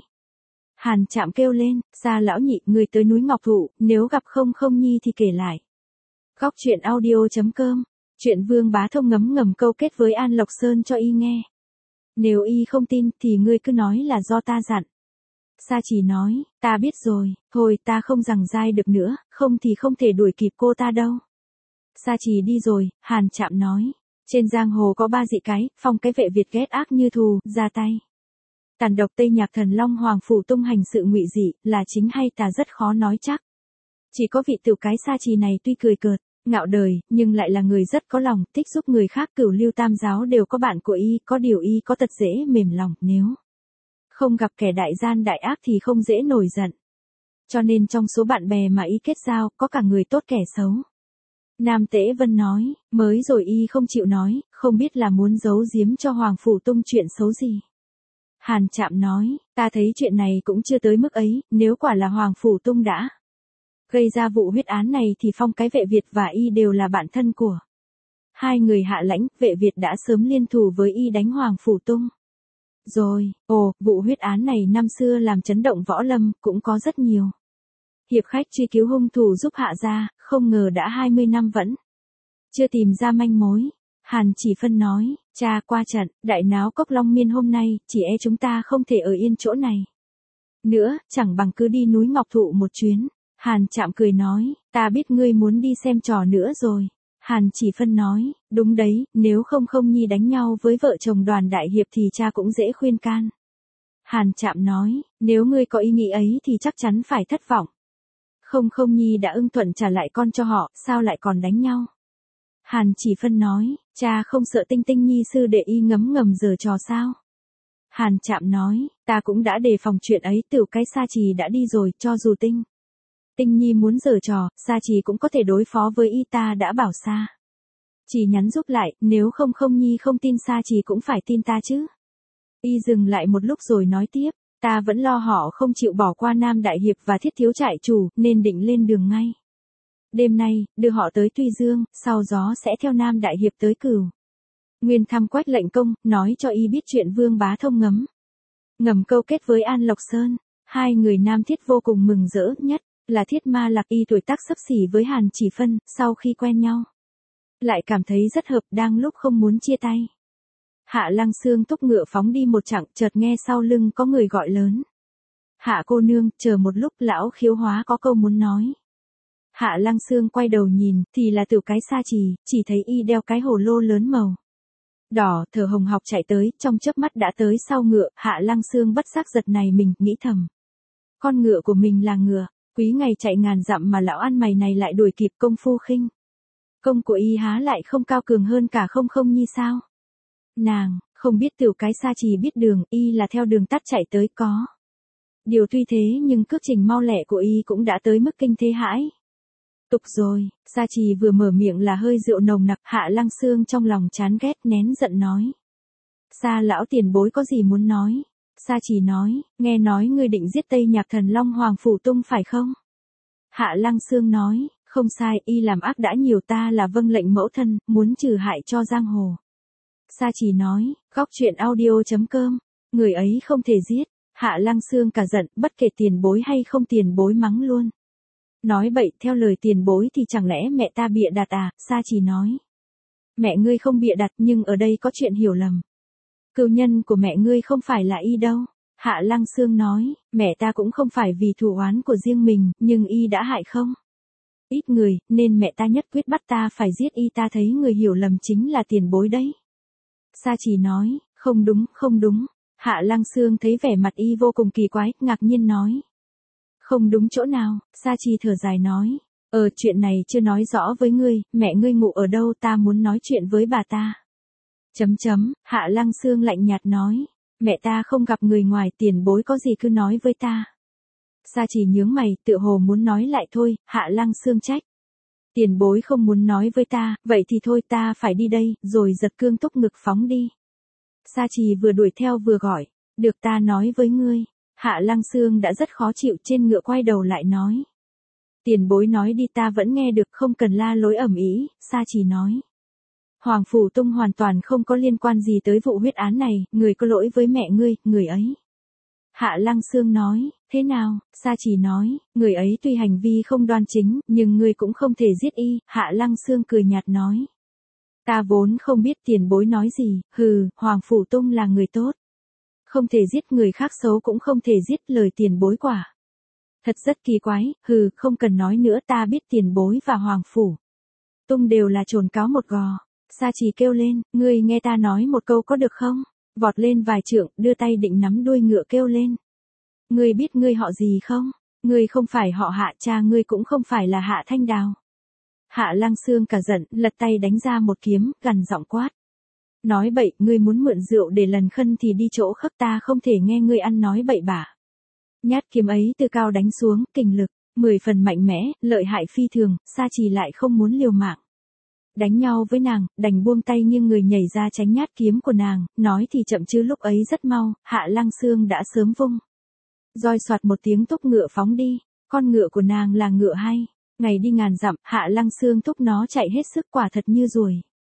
Hàn Trạm kêu lên, Sa lão nhị, người tới núi Ngọc Thụ, nếu gặp không không nhi thì kể lại. Góc truyện audio.com, chuyện Vương Bá Thông ngấm ngầm câu kết với An Lộc Sơn cho y nghe. Nếu y không tin, thì ngươi cứ nói là do ta dặn. Sa Trì nói, ta biết rồi, thôi ta không giằng dai được nữa, không thì không thể đuổi kịp cô ta đâu. Sa Trì đi rồi. Hàn Trạm nói, trên giang hồ có ba dị cái, phong cái vệ Việt ghét ác như thù, ra tay. Tàn độc Tây Nhạc Thần Long Hoàng Phủ Tung hành sự ngụy dị, là chính hay tà rất khó nói chắc. Chỉ có vị tiểu cái Sa Trì này tuy cười cợt, ngạo đời, nhưng lại là người rất có lòng, thích giúp người khác. Cửu Lưu Tam Giáo đều có bạn của y, có điều y có tật dễ mềm lòng, nếu không gặp kẻ đại gian đại ác thì không dễ nổi giận. Cho nên trong số bạn bè mà y kết giao, có cả người tốt kẻ xấu. Nam Tế Vân nói, mới rồi y không chịu nói, không biết là muốn giấu giếm cho Hoàng Phủ Tung chuyện xấu gì. Hàn Trạm nói, ta thấy chuyện này cũng chưa tới mức ấy, nếu quả là Hoàng Phủ Tung đã Gây ra vụ huyết án này thì Phong cái vệ Việt và y đều là bạn thân của hai người Hạ Lãnh, vệ Việt đã sớm liên thủ với y đánh Hoàng Phủ Tung. Rồi, ồ, vụ huyết án này năm xưa làm chấn động võ lâm, cũng có rất nhiều hiệp khách truy cứu hung thủ giúp Hạ gia, không ngờ đã hai mươi năm vẫn chưa tìm ra manh mối. Hàn Chỉ Phân nói, cha qua trận, đại náo Cốc Long Miên hôm nay, chỉ e chúng ta không thể ở yên chỗ này nữa, chẳng bằng cứ đi núi Ngọc Thụ một chuyến. Hàn Trạm cười nói, ta biết ngươi muốn đi xem trò nữa rồi. Hàn Chỉ Phân nói, đúng đấy, nếu không không nhi đánh nhau với vợ chồng Đoàn đại hiệp thì cha cũng dễ khuyên can. Hàn Trạm nói, nếu ngươi có ý nghĩ ấy thì chắc chắn phải thất vọng. Không không nhi đã ưng thuận trả lại con cho họ, sao lại còn đánh nhau? Hàn Chỉ Phân nói, cha không sợ Tinh Tinh nhi sư đệ y ngấm ngầm giở trò sao? Hàn Trạm nói, ta cũng đã đề phòng chuyện ấy, Tiểu cái Sa Trì đã đi rồi, cho dù Tinh Tinh nhi muốn giở trò, Sa Trì cũng có thể đối phó với y, ta đã bảo Sa Trì nhắn giúp lại, nếu không không nhi không tin Sa Trì cũng phải tin ta chứ. Y dừng lại một lúc rồi nói tiếp, ta vẫn lo họ không chịu bỏ qua Nam Đại Hiệp và Thiết Thiếu Trại Chủ, nên định lên đường ngay. Đêm nay, đưa họ tới Tuy Dương, sau gió sẽ theo Nam Đại Hiệp tới Cửu Nguyên thăm Quách Lệnh Công, nói cho y biết chuyện Vương Bá Thông ngấm ngầm câu kết với An Lộc Sơn. Hai người Nam Thiết vô cùng mừng rỡ, nhất là Thiết Ma Lạc y tuổi tác xấp xỉ với Hàn Chỉ Phân, sau khi quen nhau lại cảm thấy rất hợp, đang lúc không muốn chia tay. Hạ Lăng Xương thúc ngựa phóng đi một chặng, chợt nghe sau lưng có người gọi lớn. Hạ cô nương, chờ một lúc, lão Khiếu Hóa có câu muốn nói. Hạ Lăng Xương quay đầu nhìn, thì là Tiểu cái Sa Trì, chỉ thấy y đeo cái hồ lô lớn màu đỏ, thở hồng hộc chạy tới, trong chớp mắt đã tới sau ngựa. Hạ Lăng Xương bất giác giật này mình, nghĩ thầm, con ngựa của mình là ngựa quý, ngày chạy ngàn dặm mà lão ăn mày này lại đuổi kịp, công phu khinh công của y há lại không cao cường hơn cả không không nhi sao? Nàng không biết Tiểu cái Sa Trì biết đường, y là theo đường tắt chạy tới, có điều tuy thế nhưng cước trình mau lẹ của y cũng đã tới mức kinh thế hãi tục rồi. Sa Trì vừa mở miệng là hơi rượu nồng nặc. Hạ Lăng Xương trong lòng chán ghét, nén giận nói, Sa lão tiền bối có gì muốn nói? Sa Trì nói, nghe nói ngươi định giết Tây Nhạc Thần Long Hoàng Phủ Tung phải không? Hạ Lăng Xương nói, không sai, y làm ác đã nhiều, ta là vâng lệnh mẫu thân, muốn trừ hại cho giang hồ. Sa Trì nói, góc truyện audio chấm com, người ấy không thể giết. Hạ Lăng Xương cả giận, bất kể tiền bối hay không tiền bối mắng luôn. Nói bậy, theo lời tiền bối thì chẳng lẽ mẹ ta bịa đặt à? Sa Trì nói, mẹ ngươi không bịa đặt, nhưng ở đây có chuyện hiểu lầm. Cừu nhân của mẹ ngươi không phải là y đâu. Hạ Lăng Xương nói, mẹ ta cũng không phải vì thù oán của riêng mình, nhưng y đã hại không ít người, nên mẹ ta nhất quyết bắt ta phải giết y, ta thấy người hiểu lầm chính là tiền bối đấy. Sa Trì nói, không đúng, không đúng. Hạ Lăng Xương thấy vẻ mặt y vô cùng kỳ quái, ngạc nhiên nói, không đúng chỗ nào? Sa Trì thở dài nói, ờ chuyện này chưa nói rõ với ngươi, mẹ ngươi ngủ ở đâu, ta muốn nói chuyện với bà ta. Chấm chấm, Hạ Lăng Xương lạnh nhạt nói, mẹ ta không gặp người ngoài, tiền bối có gì cứ nói với ta. Sa Trì nhướng mày, tựa hồ muốn nói lại thôi. Hạ Lăng Xương trách, tiền bối không muốn nói với ta, vậy thì thôi, ta phải đi đây, rồi giật cương túc ngực phóng đi. Sa Trì vừa đuổi theo vừa gọi, được, ta nói với ngươi. Hạ Lăng Xương đã rất khó chịu, trên ngựa quay đầu lại nói, tiền bối nói đi, ta vẫn nghe được, không cần la lối ầm ĩ. Sa Trì nói, Hoàng Phủ Tung hoàn toàn không có liên quan gì tới vụ huyết án này, người có lỗi với mẹ ngươi, người ấy. Hạ Lăng Xương nói, thế nào? Sa Trì nói, người ấy tuy hành vi không đoan chính, nhưng ngươi cũng không thể giết y. Hạ Lăng Xương cười nhạt nói, ta vốn không biết tiền bối nói gì, hừ, Hoàng Phủ Tung là người tốt, không thể giết, người khác xấu cũng không thể giết, lời tiền bối quả thật rất kỳ quái. Hừ, không cần nói nữa, ta biết tiền bối và Hoàng Phủ Tung đều là trồn cáo một gò. Sa Trì kêu lên, ngươi nghe ta nói một câu có được không? Vọt lên vài trượng, đưa tay định nắm đuôi ngựa, kêu lên, ngươi biết ngươi họ gì không? Ngươi không phải họ Hạ, cha ngươi cũng không phải là Hạ Thanh Đào. Hạ Lăng Xương cả giận, lật tay đánh ra một kiếm, gằn giọng quát, nói bậy, ngươi muốn mượn rượu để lần khân thì đi chỗ khác, ta không thể nghe ngươi ăn nói bậy bạ. Nhát kiếm ấy từ cao đánh xuống, kình lực mười phần mạnh mẽ, lợi hại phi thường. Sa Trì lại không muốn liều mạng đánh nhau với nàng, đành buông tay nghiêng người nhảy ra tránh nhát kiếm của nàng. Nói thì chậm chứ lúc ấy rất mau, Hạ Lăng Xương đã sớm vung roi soạt một tiếng, túc ngựa phóng đi. Con ngựa của nàng là ngựa hay, ngày đi ngàn dặm, Hạ Lăng Xương thúc nó chạy hết sức quả thật như ruồi.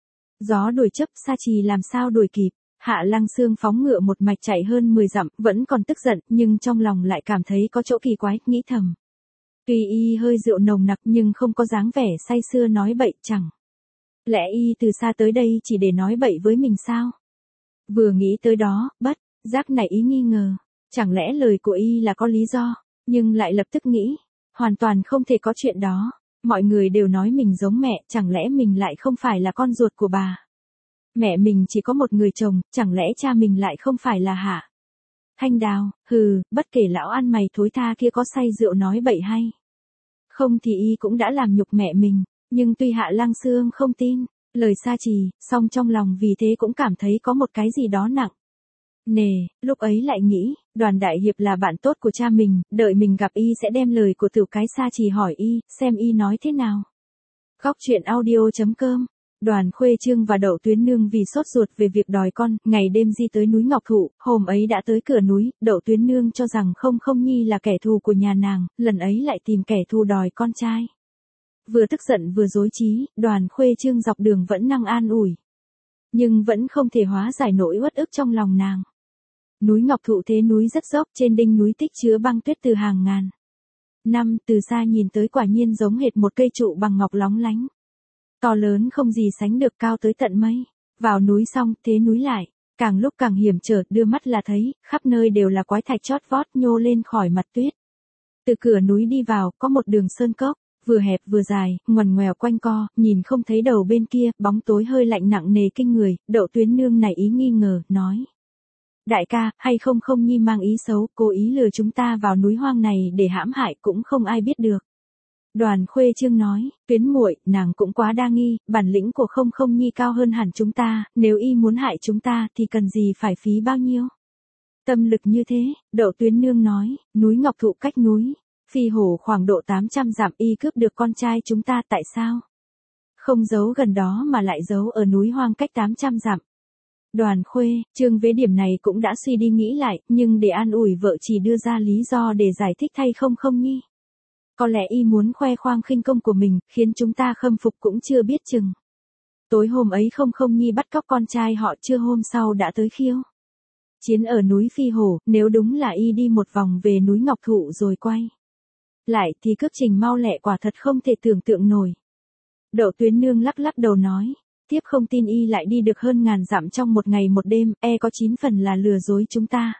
Gió đuổi chấp Sa Trì làm sao đuổi kịp, Hạ Lăng Xương phóng ngựa một mạch chạy hơn mười dặm, vẫn còn tức giận, nhưng trong lòng lại cảm thấy có chỗ kỳ quái, nghĩ thầm. Tuy y hơi rượu nồng nặc nhưng không có dáng vẻ say sưa nói bậy, chẳng lẽ y từ xa tới đây chỉ để nói bậy với mình sao? Vừa nghĩ tới đó, bất giác nảy ý nghi ngờ, chẳng lẽ lời của y là có lý do, nhưng lại lập tức nghĩ, hoàn toàn không thể có chuyện đó, mọi người đều nói mình giống mẹ, chẳng lẽ mình lại không phải là con ruột của bà? Mẹ mình chỉ có một người chồng, chẳng lẽ cha mình lại không phải là Hạ Thanh Đào? Hừ, bất kể lão ăn mày thối tha kia có say rượu nói bậy hay không thì y cũng đã làm nhục mẹ mình, nhưng tuy Hạ Lăng Xương không tin lời Sa Trì, song trong lòng vì thế cũng cảm thấy có một cái gì đó nặng nề, lúc ấy lại nghĩ, Đoàn đại hiệp là bạn tốt của cha mình, đợi mình gặp y sẽ đem lời của tiểu cái Sa Trì hỏi y, xem y nói thế nào. Góc truyện audio chấm com. Đoàn Khuê Trương và Đậu Tuyến Nương vì sốt ruột về việc đòi con, ngày đêm di tới núi Ngọc Thụ, hôm ấy đã tới cửa núi, Đậu Tuyến Nương cho rằng không không nhi là kẻ thù của nhà nàng, lần ấy lại tìm kẻ thù đòi con trai. Vừa tức giận vừa dối trí, Đoàn Khuê Trương dọc đường vẫn năng an ủi, nhưng vẫn không thể hóa giải nỗi uất ức trong lòng nàng. Núi Ngọc Thụ thế núi rất dốc, trên đỉnh núi tích chứa băng tuyết từ hàng ngàn năm, từ xa nhìn tới quả nhiên giống hệt một cây trụ bằng ngọc lóng lánh. To lớn không gì sánh được, cao tới tận mây. Vào núi xong, thế núi lại, càng lúc càng hiểm trở, đưa mắt là thấy, khắp nơi đều là quái thạch chót vót nhô lên khỏi mặt tuyết. Từ cửa núi đi vào, có một đường sơn cốc, vừa hẹp vừa dài, ngoằn ngoèo quanh co, nhìn không thấy đầu bên kia, bóng tối hơi lạnh nặng nề kinh người, Đậu Tuyến Nương này ý nghi ngờ, nói. Đại ca, hay không không nhi mang ý xấu, cố ý lừa chúng ta vào núi hoang này để hãm hại cũng không ai biết được. Đoàn Khuê Trương nói, Tuyến muội, nàng cũng quá đa nghi, bản lĩnh của không không nhi cao hơn hẳn chúng ta, nếu y muốn hại chúng ta thì cần gì phải phí bao nhiêu tâm lực như thế. Đậu Tuyến Nương nói, núi Ngọc Thụ cách núi Phi Hổ khoảng độ tám trăm dặm, y cướp được con trai chúng ta, tại sao không giấu gần đó mà lại giấu ở núi hoang cách tám trăm dặm? Đoàn Khuê Trương về điểm này cũng đã suy đi nghĩ lại, nhưng để an ủi vợ chỉ đưa ra lý do để giải thích thay không không nhi. Có lẽ y muốn khoe khoang khinh công của mình, khiến chúng ta khâm phục cũng chưa biết chừng. Tối hôm ấy không không nhi bắt cóc con trai họ, trưa hôm sau đã tới khiêu chiến ở núi Phi Hổ, nếu đúng là y đi một vòng về núi Ngọc Thụ rồi quay lại thì cước trình mau lẹ quả thật không thể tưởng tượng nổi. Đậu Tuyến Nương lắc lắc đầu nói, tiếp không tin y lại đi được hơn ngàn dặm trong một ngày một đêm, e có chín phần là lừa dối chúng ta.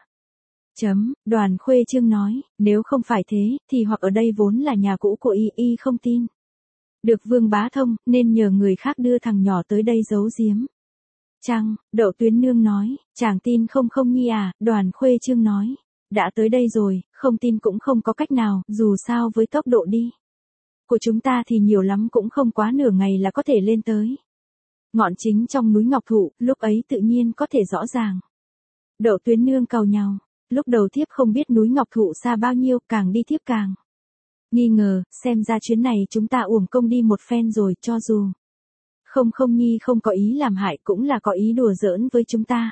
Chấm, Đoàn Khuê Trương nói, nếu không phải thế, thì hoặc ở đây vốn là nhà cũ của y, y không tin được Vương Bá Thông, nên nhờ người khác đưa thằng nhỏ tới đây giấu giếm. Chăng, Đậu Tuyến Nương nói, chàng tin không không nhi à, Đoàn Khuê Trương nói, đã tới đây rồi, không tin cũng không có cách nào, dù sao với tốc độ đi của chúng ta thì nhiều lắm cũng không quá nửa ngày là có thể lên tới ngọn chính trong núi Ngọc Thụ, lúc ấy tự nhiên có thể rõ ràng. Đậu Tuyến Nương cau nhàu, lúc đầu thiếp không biết núi Ngọc Thụ xa bao nhiêu, càng đi thiếp càng nghi ngờ, xem ra chuyến này chúng ta uổng công đi một phen rồi, cho dù không không nhi không có ý làm hại cũng là có ý đùa giỡn với chúng ta.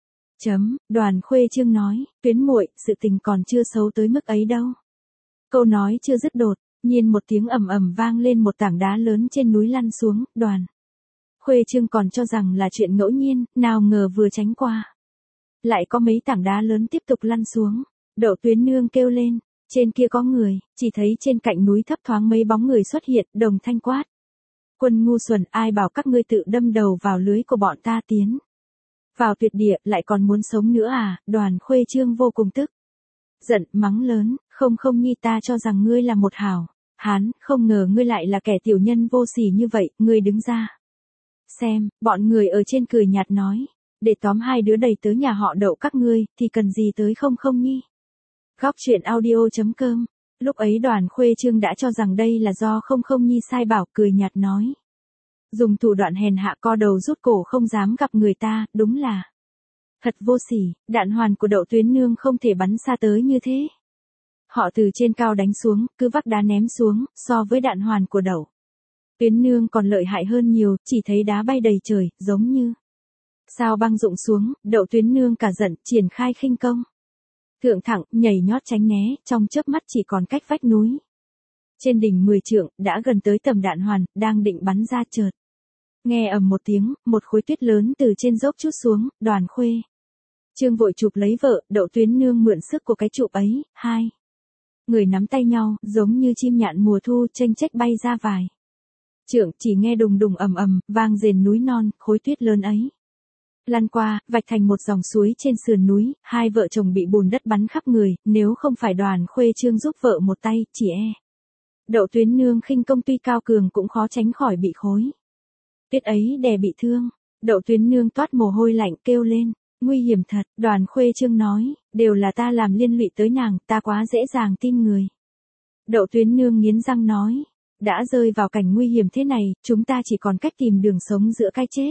Chấm, Đoàn Khuê Trương nói, Tuyến muội, sự tình còn chưa xấu tới mức ấy đâu. Câu nói chưa dứt đột nhiên một tiếng ầm ầm vang lên, một tảng đá lớn trên núi lăn xuống. Đoàn Khuê Trương còn cho rằng là chuyện ngẫu nhiên, nào ngờ vừa tránh qua lại có mấy tảng đá lớn tiếp tục lăn xuống. Đậu Tuyến Nương kêu lên, trên kia có người, chỉ thấy trên cạnh núi thấp thoáng mấy bóng người xuất hiện, đồng thanh quát. Quân ngu xuẩn, ai bảo các ngươi tự đâm đầu vào lưới của bọn ta tiến vào tuyệt địa, lại còn muốn sống nữa à? Đoàn Khuê Trương vô cùng tức giận, mắng lớn, không không nhi, ta cho rằng ngươi là một hảo hán, không ngờ ngươi lại là kẻ tiểu nhân vô sỉ như vậy, ngươi đứng ra xem. Bọn người ở trên cười nhạt nói, để tóm hai đứa đầy tớ nhà họ Đậu các ngươi, thì cần gì tới không không nhi. Góc truyện audio chấm com. Lúc ấy Đoàn Khuê Trương đã cho rằng đây là do không không nhi sai bảo, cười nhạt nói, dùng thủ đoạn hèn hạ co đầu rút cổ không dám gặp người ta, đúng là thật vô sỉ. Đạn hoàn của Đậu Tuyến Nương không thể bắn xa tới như thế. Họ từ trên cao đánh xuống, cứ vác đá ném xuống, so với đạn hoàn của Đậu Tuyến Nương còn lợi hại hơn nhiều, chỉ thấy đá bay đầy trời, giống như sao băng rụng xuống. Đậu Tuyến Nương cả giận, triển khai khinh công thượng thẳng, nhảy nhót tránh né, trong chớp mắt chỉ còn cách vách núi Trên đỉnh mười trượng, đã gần tới tầm đạn hoàn, đang định bắn ra chợt. Nghe ầm một tiếng, một khối tuyết lớn từ trên dốc trút xuống, Đoàn Khuê Trương vội chụp lấy vợ, Đậu Tuyến Nương mượn sức của cái chụp ấy, hai người nắm tay nhau, giống như chim nhạn mùa thu chênh chếch bay ra vài trượng, chỉ nghe đùng đùng ầm ầm, vang rền núi non, khối tuyết lớn ấy lăn qua, vạch thành một dòng suối trên sườn núi, hai vợ chồng bị bùn đất bắn khắp người, nếu không phải Đoàn Khuê Trương giúp vợ một tay, chỉ e Đậu Tuyến Nương khinh công tuy cao cường cũng khó tránh khỏi bị khối tuyết ấy đè bị thương. Đậu Tuyến Nương toát mồ hôi lạnh kêu lên, nguy hiểm thật. Đoàn Khuê Trương nói, đều là ta làm liên lụy tới nàng, ta quá dễ dàng tin người. Đậu Tuyến Nương nghiến răng nói, đã rơi vào cảnh nguy hiểm thế này, chúng ta chỉ còn cách tìm đường sống giữa cái chết.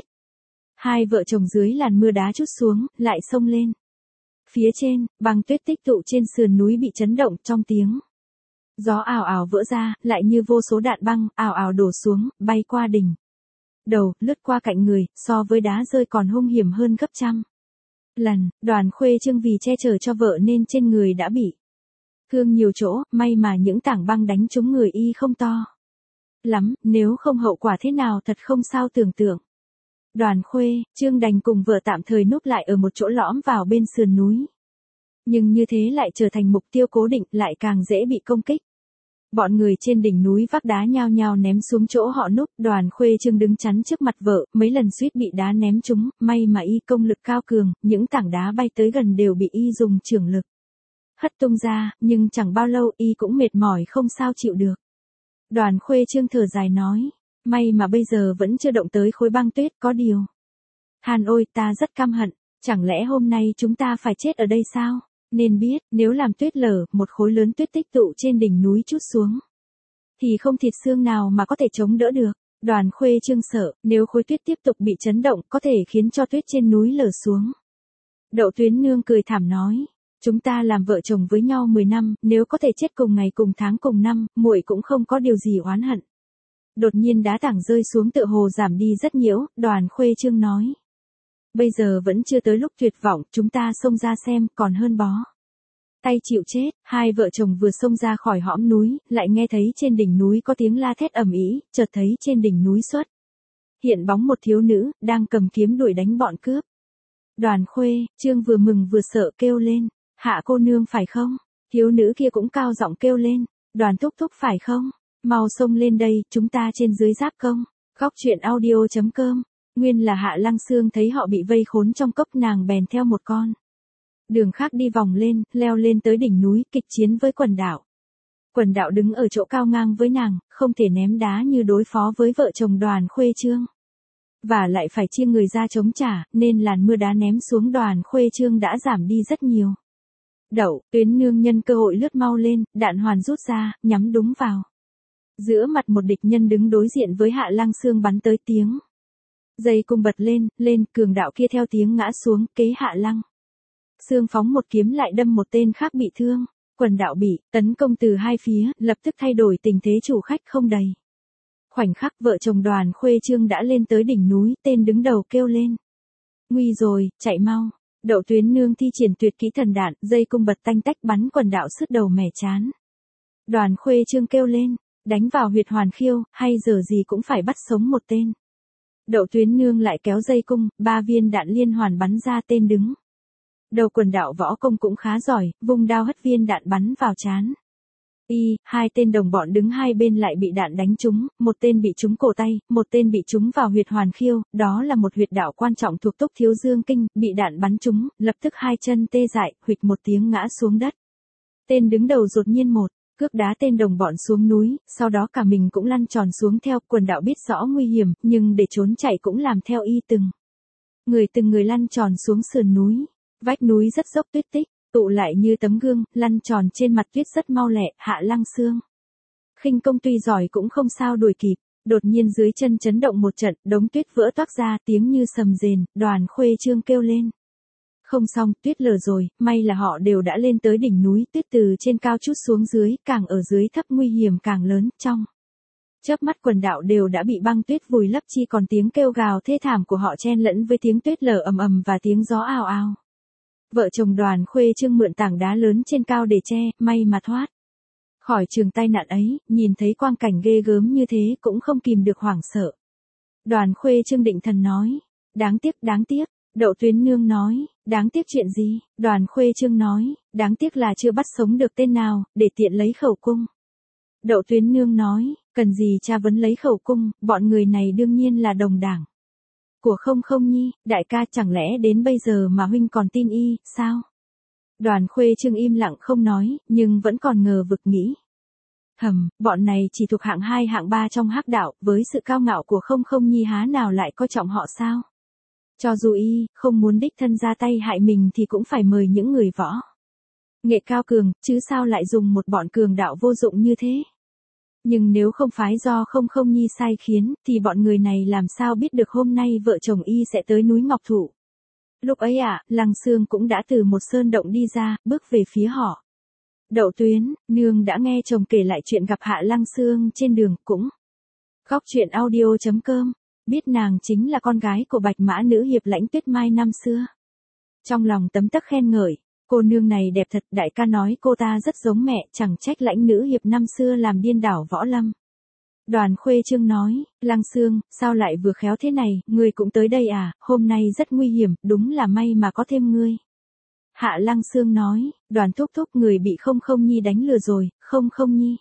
Hai vợ chồng dưới làn mưa đá trút xuống, lại xông lên. Phía trên, băng tuyết tích tụ trên sườn núi bị chấn động trong tiếng gió ào ào vỡ ra, lại như vô số đạn băng, ào ào đổ xuống, bay qua đỉnh đầu, lướt qua cạnh người, so với đá rơi còn hung hiểm hơn gấp trăm lần. Đoàn Khuê Trương vì che chở cho vợ nên trên người đã bị thương nhiều chỗ, may mà những tảng băng đánh trúng người y không to lắm, nếu không hậu quả thế nào thật không sao tưởng tượng. Đoàn Khuê Trương đành cùng vợ tạm thời núp lại ở một chỗ lõm vào bên sườn núi. Nhưng như thế lại trở thành mục tiêu cố định, lại càng dễ bị công kích. Bọn người trên đỉnh núi vác đá nhao nhao ném xuống chỗ họ núp, Đoàn Khuê Trương đứng chắn trước mặt vợ, mấy lần suýt bị đá ném trúng, may mà y công lực cao cường, những tảng đá bay tới gần đều bị y dùng chưởng lực hất tung ra, nhưng chẳng bao lâu y cũng mệt mỏi không sao chịu được. Đoàn Khuê Trương thở dài nói, may mà bây giờ vẫn chưa động tới khối băng tuyết, có điều. Hàn ôi, ta rất căm hận, chẳng lẽ hôm nay chúng ta phải chết ở đây sao? Nên biết, nếu làm tuyết lở, một khối lớn tuyết tích tụ trên đỉnh núi trút xuống, thì không thịt xương nào mà có thể chống đỡ được. Đoàn Khuê Trương sợ, nếu khối tuyết tiếp tục bị chấn động, có thể khiến cho tuyết trên núi lở xuống. Đậu Tuyến Nương cười thảm nói, chúng ta làm vợ chồng với nhau mười năm, nếu có thể chết cùng ngày cùng tháng cùng năm, muội cũng không có điều gì oán hận. Đột nhiên đá tảng rơi xuống tựa hồ giảm đi rất nhiễu, Đoàn Khuê Trương nói. Bây giờ vẫn chưa tới lúc tuyệt vọng, chúng ta xông ra xem, còn hơn bó tay chịu chết. Hai vợ chồng vừa xông ra khỏi hõm núi, lại nghe thấy trên đỉnh núi có tiếng la thét ầm ĩ, chợt thấy trên đỉnh núi xuất hiện bóng một thiếu nữ, đang cầm kiếm đuổi đánh bọn cướp. Đoàn Khuê Trương vừa mừng vừa sợ kêu lên, Hạ cô nương phải không? Thiếu nữ kia cũng cao giọng kêu lên, Đoàn thúc thúc phải không? Mau xông lên đây, chúng ta trên dưới giáp công. Góc truyện audio chấm com. Nguyên là Hạ Lăng Xương thấy họ bị vây khốn trong cốc, nàng bèn theo một con đường khác đi vòng lên, leo lên tới đỉnh núi, kịch chiến với Quần Đạo. Quần Đạo đứng ở chỗ cao ngang với nàng, không thể ném đá như đối phó với vợ chồng Đoàn Khuê Trương. Và lại phải chia người ra chống trả, nên làn mưa đá ném xuống Đoàn Khuê Trương đã giảm đi rất nhiều. Đậu Tuyến Nương nhân cơ hội lướt mau lên, đạn hoàn rút ra, nhắm đúng vào giữa mặt một địch nhân đứng đối diện với Hạ Lăng Xương, bắn tới tiếng dây cung bật lên, lên, cường đạo kia theo tiếng ngã xuống, kế Hạ Lăng Xương phóng một kiếm lại đâm một tên khác bị thương. Quần Đạo bị tấn công từ hai phía, lập tức thay đổi tình thế, chủ khách không đầy. Khoảnh khắc vợ chồng Đoàn Khuê Trương đã lên tới đỉnh núi, tên đứng đầu kêu lên. Nguy rồi, chạy mau. Đậu Tuyến Nương thi triển tuyệt kỹ thần đạn, dây cung bật tanh tách bắn Quần Đạo sứt đầu mẻ chán. Đoàn Khuê Trương kêu lên, đánh vào huyệt hoàn khiêu, hay giờ gì cũng phải bắt sống một tên. Đậu Tuyến Nương lại kéo dây cung, ba viên đạn liên hoàn bắn ra, tên đứng đầu Quần Đạo võ công cũng khá giỏi, vung đao hất viên đạn bắn vào trán y. Hai tên đồng bọn đứng hai bên lại bị đạn đánh trúng, một tên bị trúng cổ tay, một tên bị trúng vào huyệt hoàn khiêu, đó là một huyệt đạo quan trọng thuộc Túc Thiếu Dương Kinh, bị đạn bắn trúng, lập tức hai chân tê dại, huỵch một tiếng ngã xuống đất. Tên đứng đầu đột nhiên một cước đá tên đồng bọn xuống núi, sau đó cả mình cũng lăn tròn xuống theo. Quần Đạo biết rõ nguy hiểm, nhưng để trốn chạy cũng làm theo y, từng người từng người lăn tròn xuống sườn núi. Vách núi rất dốc, tuyết tích tụ lại như tấm gương, lăn tròn trên mặt tuyết rất mau lẹ. Hạ Lăng Xương khinh công tuy giỏi cũng không sao đuổi kịp. Đột nhiên dưới chân chấn động một trận, đống tuyết vỡ toác ra, tiếng như sầm rền. Đoàn Khuê Trương kêu lên, không xong, tuyết lở rồi. May là họ đều đã lên tới đỉnh núi, tuyết từ trên cao trút xuống dưới, càng ở dưới thấp nguy hiểm càng lớn. Trong chớp mắt Quần Đạo đều đã bị băng tuyết vùi lấp, chi còn tiếng kêu gào thê thảm của họ chen lẫn với tiếng tuyết lở ầm ầm và tiếng gió ào ào. Vợ chồng Đoàn Khuê Trương mượn tảng đá lớn trên cao để che, may mà thoát Khỏi trường tai nạn ấy, nhìn thấy quang cảnh ghê gớm như thế cũng không kìm được hoảng sợ. Đoàn Khuê Trương định thần nói, đáng tiếc, đáng tiếc. Đậu Tuyến Nương nói, đáng tiếc chuyện gì? Đoàn Khuê Trương nói, đáng tiếc là chưa bắt sống được tên nào, để tiện lấy khẩu cung. Đậu Tuyến Nương nói, cần gì cha vấn lấy khẩu cung, bọn người này đương nhiên là đồng đảng. Của Không Không Nhi, đại ca chẳng lẽ đến bây giờ mà huynh còn tin y, sao? Đoàn Khuê Trương im lặng không nói, nhưng vẫn còn ngờ vực nghĩ. Hầm, bọn này chỉ thuộc hạng hai hạng ba trong hắc đạo, với sự cao ngạo của Không Không Nhi há nào lại coi trọng họ sao? Cho dù y không muốn đích thân ra tay hại mình thì cũng phải mời những người võ nghệ cao cường, chứ sao lại dùng một bọn cường đạo vô dụng như thế. Nhưng nếu không phái do Không Không Nhi sai khiến, thì bọn người này làm sao biết được hôm nay vợ chồng y sẽ tới núi Ngọc Thụ. Lúc ấy ạ, à, Lăng Xương cũng đã từ một sơn động đi ra, bước về phía họ. Đậu Tuyến Nương đã nghe chồng kể lại chuyện gặp Hạ Lăng Xương trên đường, cũng góc chuyện audio chấm com, biết nàng chính là con gái của Bạch Mã nữ hiệp Lãnh Tuyết Mai năm xưa. Trong lòng tấm tắc khen ngợi, cô nương này đẹp thật, đại ca nói cô ta rất giống mẹ, chẳng trách Lãnh nữ hiệp năm xưa làm điên đảo võ lâm. Đoàn Khuê Trương nói, Lăng Xương, sao lại vừa khéo thế này, ngươi cũng tới đây à, hôm nay rất nguy hiểm, đúng là may mà có thêm ngươi. Hạ Lăng Xương nói, Đoàn thúc thúc người bị Không Không Nhi đánh lừa rồi, Không Không Nhi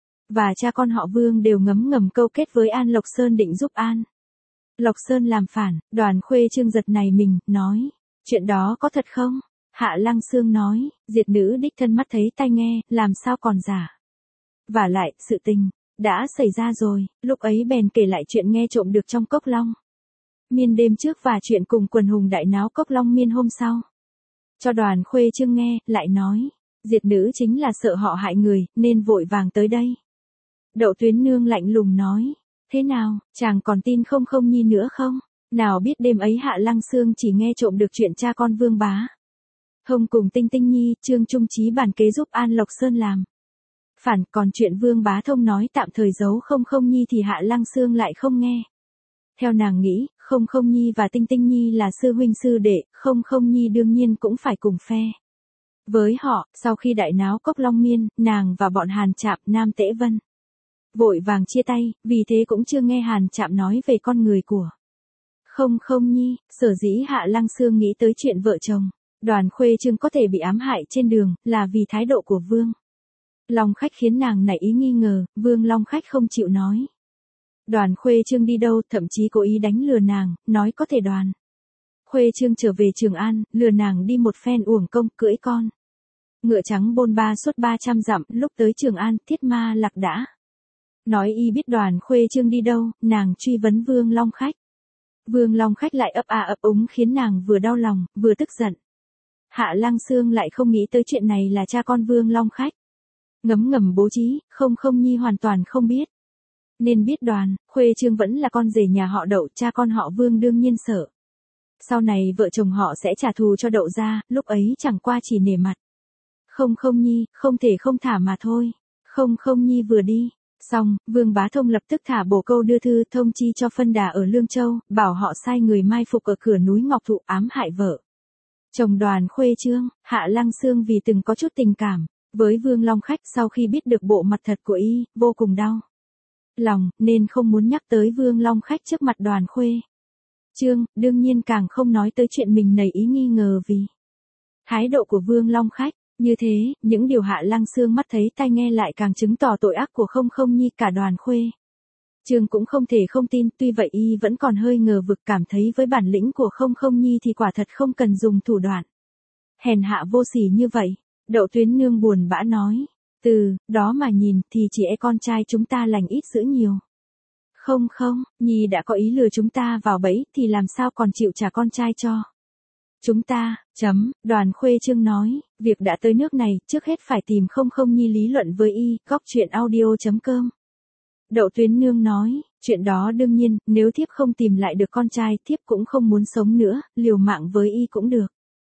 và cha con họ Vương đều ngấm ngầm câu kết với An Lộc Sơn định giúp An Lộc Sơn làm phản. Đoàn Khuê Trương giật này mình, nói, chuyện đó có thật không? Hạ Lăng Xương nói, diệt nữ đích thân mắt thấy tai nghe, làm sao còn giả. Vả lại, sự tình đã xảy ra rồi, lúc ấy bèn kể lại chuyện nghe trộm được trong Cốc Long Miên đêm trước và chuyện cùng quần hùng đại náo Cốc Long Miên hôm sau. Cho Đoàn Khuê Trương nghe, lại nói, diệt nữ chính là sợ họ hại người, nên vội vàng tới đây. Đậu Tuyến Nương lạnh lùng nói, thế nào, chàng còn tin Không Không Nhi nữa không? Nào biết đêm ấy Hạ Lăng Xương chỉ nghe trộm được chuyện cha con Vương Bá Hồng cùng Tinh Tinh Nhi, Trương Trung Chí bàn kế giúp An Lộc Sơn làm phản, còn chuyện Vương Bá Thông nói tạm thời giấu Không Không Nhi thì Hạ Lăng Xương lại không nghe. Theo nàng nghĩ, Không Không Nhi và Tinh Tinh Nhi là sư huynh sư đệ, Không Không Nhi đương nhiên cũng phải cùng phe với họ. Sau khi đại náo Cốc Long Miên, nàng và bọn Hàn Trạm, Nam Tễ Vân vội vàng chia tay, vì thế cũng chưa nghe Hàn Trạm nói về con người của Không Không Nhi. Sở dĩ Hạ Lăng Xương nghĩ tới chuyện vợ chồng Đoàn Khuê Trương có thể bị ám hại trên đường, là vì thái độ của Vương Long Khách khiến nàng nảy ý nghi ngờ. Vương Long Khách không chịu nói Đoàn Khuê Trương đi đâu, thậm chí cố ý đánh lừa nàng, nói có thể Đoàn Khuê Trương trở về Trường An, lừa nàng đi một phen uổng công, cưỡi con ngựa trắng bôn ba suốt ba trăm dặm. Lúc tới Trường An, Thiết Ma Lạc đã nói y biết Đoàn Khuê Trương đi đâu, nàng truy vấn Vương Long Khách. Vương Long Khách lại ấp a ấp úng khiến nàng vừa đau lòng, vừa tức giận. Hạ Lăng Xương lại không nghĩ tới chuyện này là cha con Vương Long Khách ngấm ngầm bố trí, Không Không Nhi hoàn toàn không biết. Nên biết Đoàn Khuê Trương vẫn là con rể nhà họ Đậu, cha con họ Vương đương nhiên sợ sau này vợ chồng họ sẽ trả thù cho Đậu gia, lúc ấy chẳng qua chỉ nể mặt Không Không Nhi, không thể không thả mà thôi. Không Không Nhi vừa đi xong, Vương Bá Thông lập tức thả bổ câu đưa thư thông chi cho phân đà ở Lương Châu, bảo họ sai người mai phục ở cửa núi Ngọc Thụ ám hại vợ chồng Đoàn Khuê Trương. Hạ Lăng Xương vì từng có chút tình cảm với Vương Long Khách, sau khi biết được bộ mặt thật của y, vô cùng đau lòng, nên không muốn nhắc tới Vương Long Khách trước mặt Đoàn Khuê Trương, đương nhiên càng không nói tới chuyện mình nảy ý nghi ngờ vì thái độ của Vương Long Khách. Như thế, những điều Hạ Lăng Xương mắt thấy tai nghe lại càng chứng tỏ tội ác của Không Không Nhi. Cả Đoàn Khuê Trương cũng không thể không tin, tuy vậy y vẫn còn hơi ngờ vực, cảm thấy với bản lĩnh của Không Không Nhi thì quả thật không cần dùng thủ đoạn hèn hạ vô sỉ như vậy. Đậu Tuyến Nương buồn bã nói, từ đó mà nhìn thì chị e con trai chúng ta lành ít dữ nhiều. Không không, Nhi đã có ý lừa chúng ta vào bẫy thì làm sao còn chịu trả con trai cho chúng ta. Chấm. Đoàn Khuê Trương nói, việc đã tới nước này, trước hết phải tìm Không Không Nhi lý luận với y. Góc chuyện audio chấm com. Đậu Tuyến Nương nói, chuyện đó đương nhiên, nếu thiếp không tìm lại được con trai, thiếp cũng không muốn sống nữa, liều mạng với y cũng được.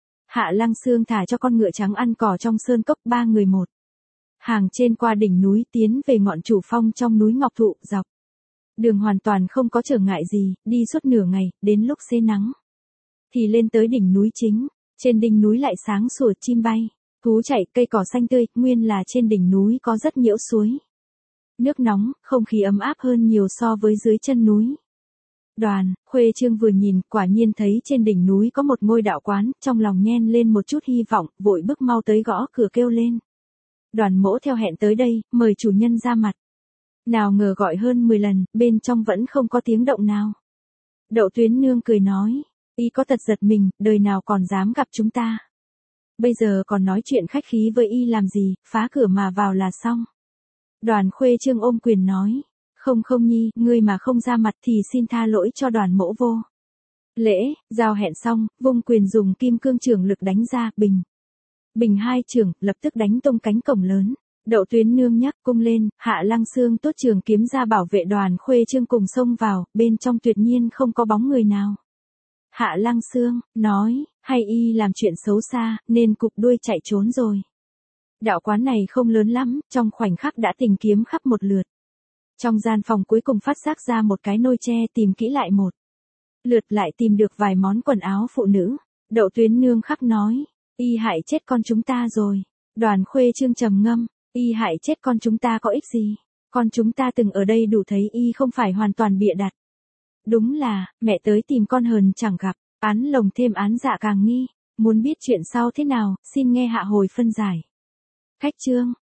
Hạ Lăng Xương thả cho con ngựa trắng ăn cỏ trong sơn cốc, ba người một hàng trên qua đỉnh núi, tiến về ngọn chủ phong trong núi Ngọc Thụ. Dọc đường hoàn toàn không có trở ngại gì, đi suốt nửa ngày, đến lúc xế nắng thì lên tới đỉnh núi chính. Trên đỉnh núi lại sáng sủa chim bay Thú chạy, cây cỏ xanh tươi, nguyên là trên đỉnh núi có rất nhiễu suối. Nước nóng, không khí ấm áp hơn nhiều so với dưới chân núi. Đoàn, Khuê Trương vừa nhìn, quả nhiên thấy trên đỉnh núi có một ngôi đạo quán, trong lòng nhen lên một chút hy vọng, vội bước mau tới gõ cửa kêu lên. Đoàn mỗ theo hẹn tới đây, mời chủ nhân ra mặt. Nào ngờ gọi hơn mười lần, bên trong vẫn không có tiếng động nào. Đậu Tuyến Nương cười nói, y có tật giật mình, đời nào còn dám gặp chúng ta. Bây giờ còn nói chuyện khách khí với y làm gì, phá cửa mà vào là xong. Đoàn Khuê Trương ôm quyền nói, không không nhi, ngươi mà không ra mặt thì xin tha lỗi cho đoàn mỗ vô. Lễ, giao hẹn xong, vung quyền dùng kim cương trưởng lực đánh ra, bình. Bình hai trưởng, lập tức đánh tung cánh cổng lớn. Đậu Tuyến Nương nhắc cung lên, Hạ Lăng Xương tốt trường kiếm ra bảo vệ Đoàn Khuê Trương cùng xông vào, bên trong tuyệt nhiên không có bóng người nào. Hạ Lăng Xương, nói, hay y làm chuyện xấu xa, nên cụp đuôi chạy trốn rồi. Đạo quán này không lớn lắm, trong khoảnh khắc đã tìm kiếm khắp một lượt. Trong gian phòng cuối cùng phát giác ra một cái nôi tre, tìm kỹ lại một lượt lại tìm được vài món quần áo phụ nữ. Đậu Tuyến Nương khắc nói, y hại chết con chúng ta rồi. Đoàn Khuê Trương trầm ngâm, y hại chết con chúng ta có ích gì? Con chúng ta từng ở đây đủ thấy y không phải hoàn toàn bịa đặt. Đúng là, mẹ tới tìm con hờn chẳng gặp, án lồng thêm án dạ càng nghi. Muốn biết chuyện sau thế nào, xin nghe hạ hồi phân giải. Khách chương.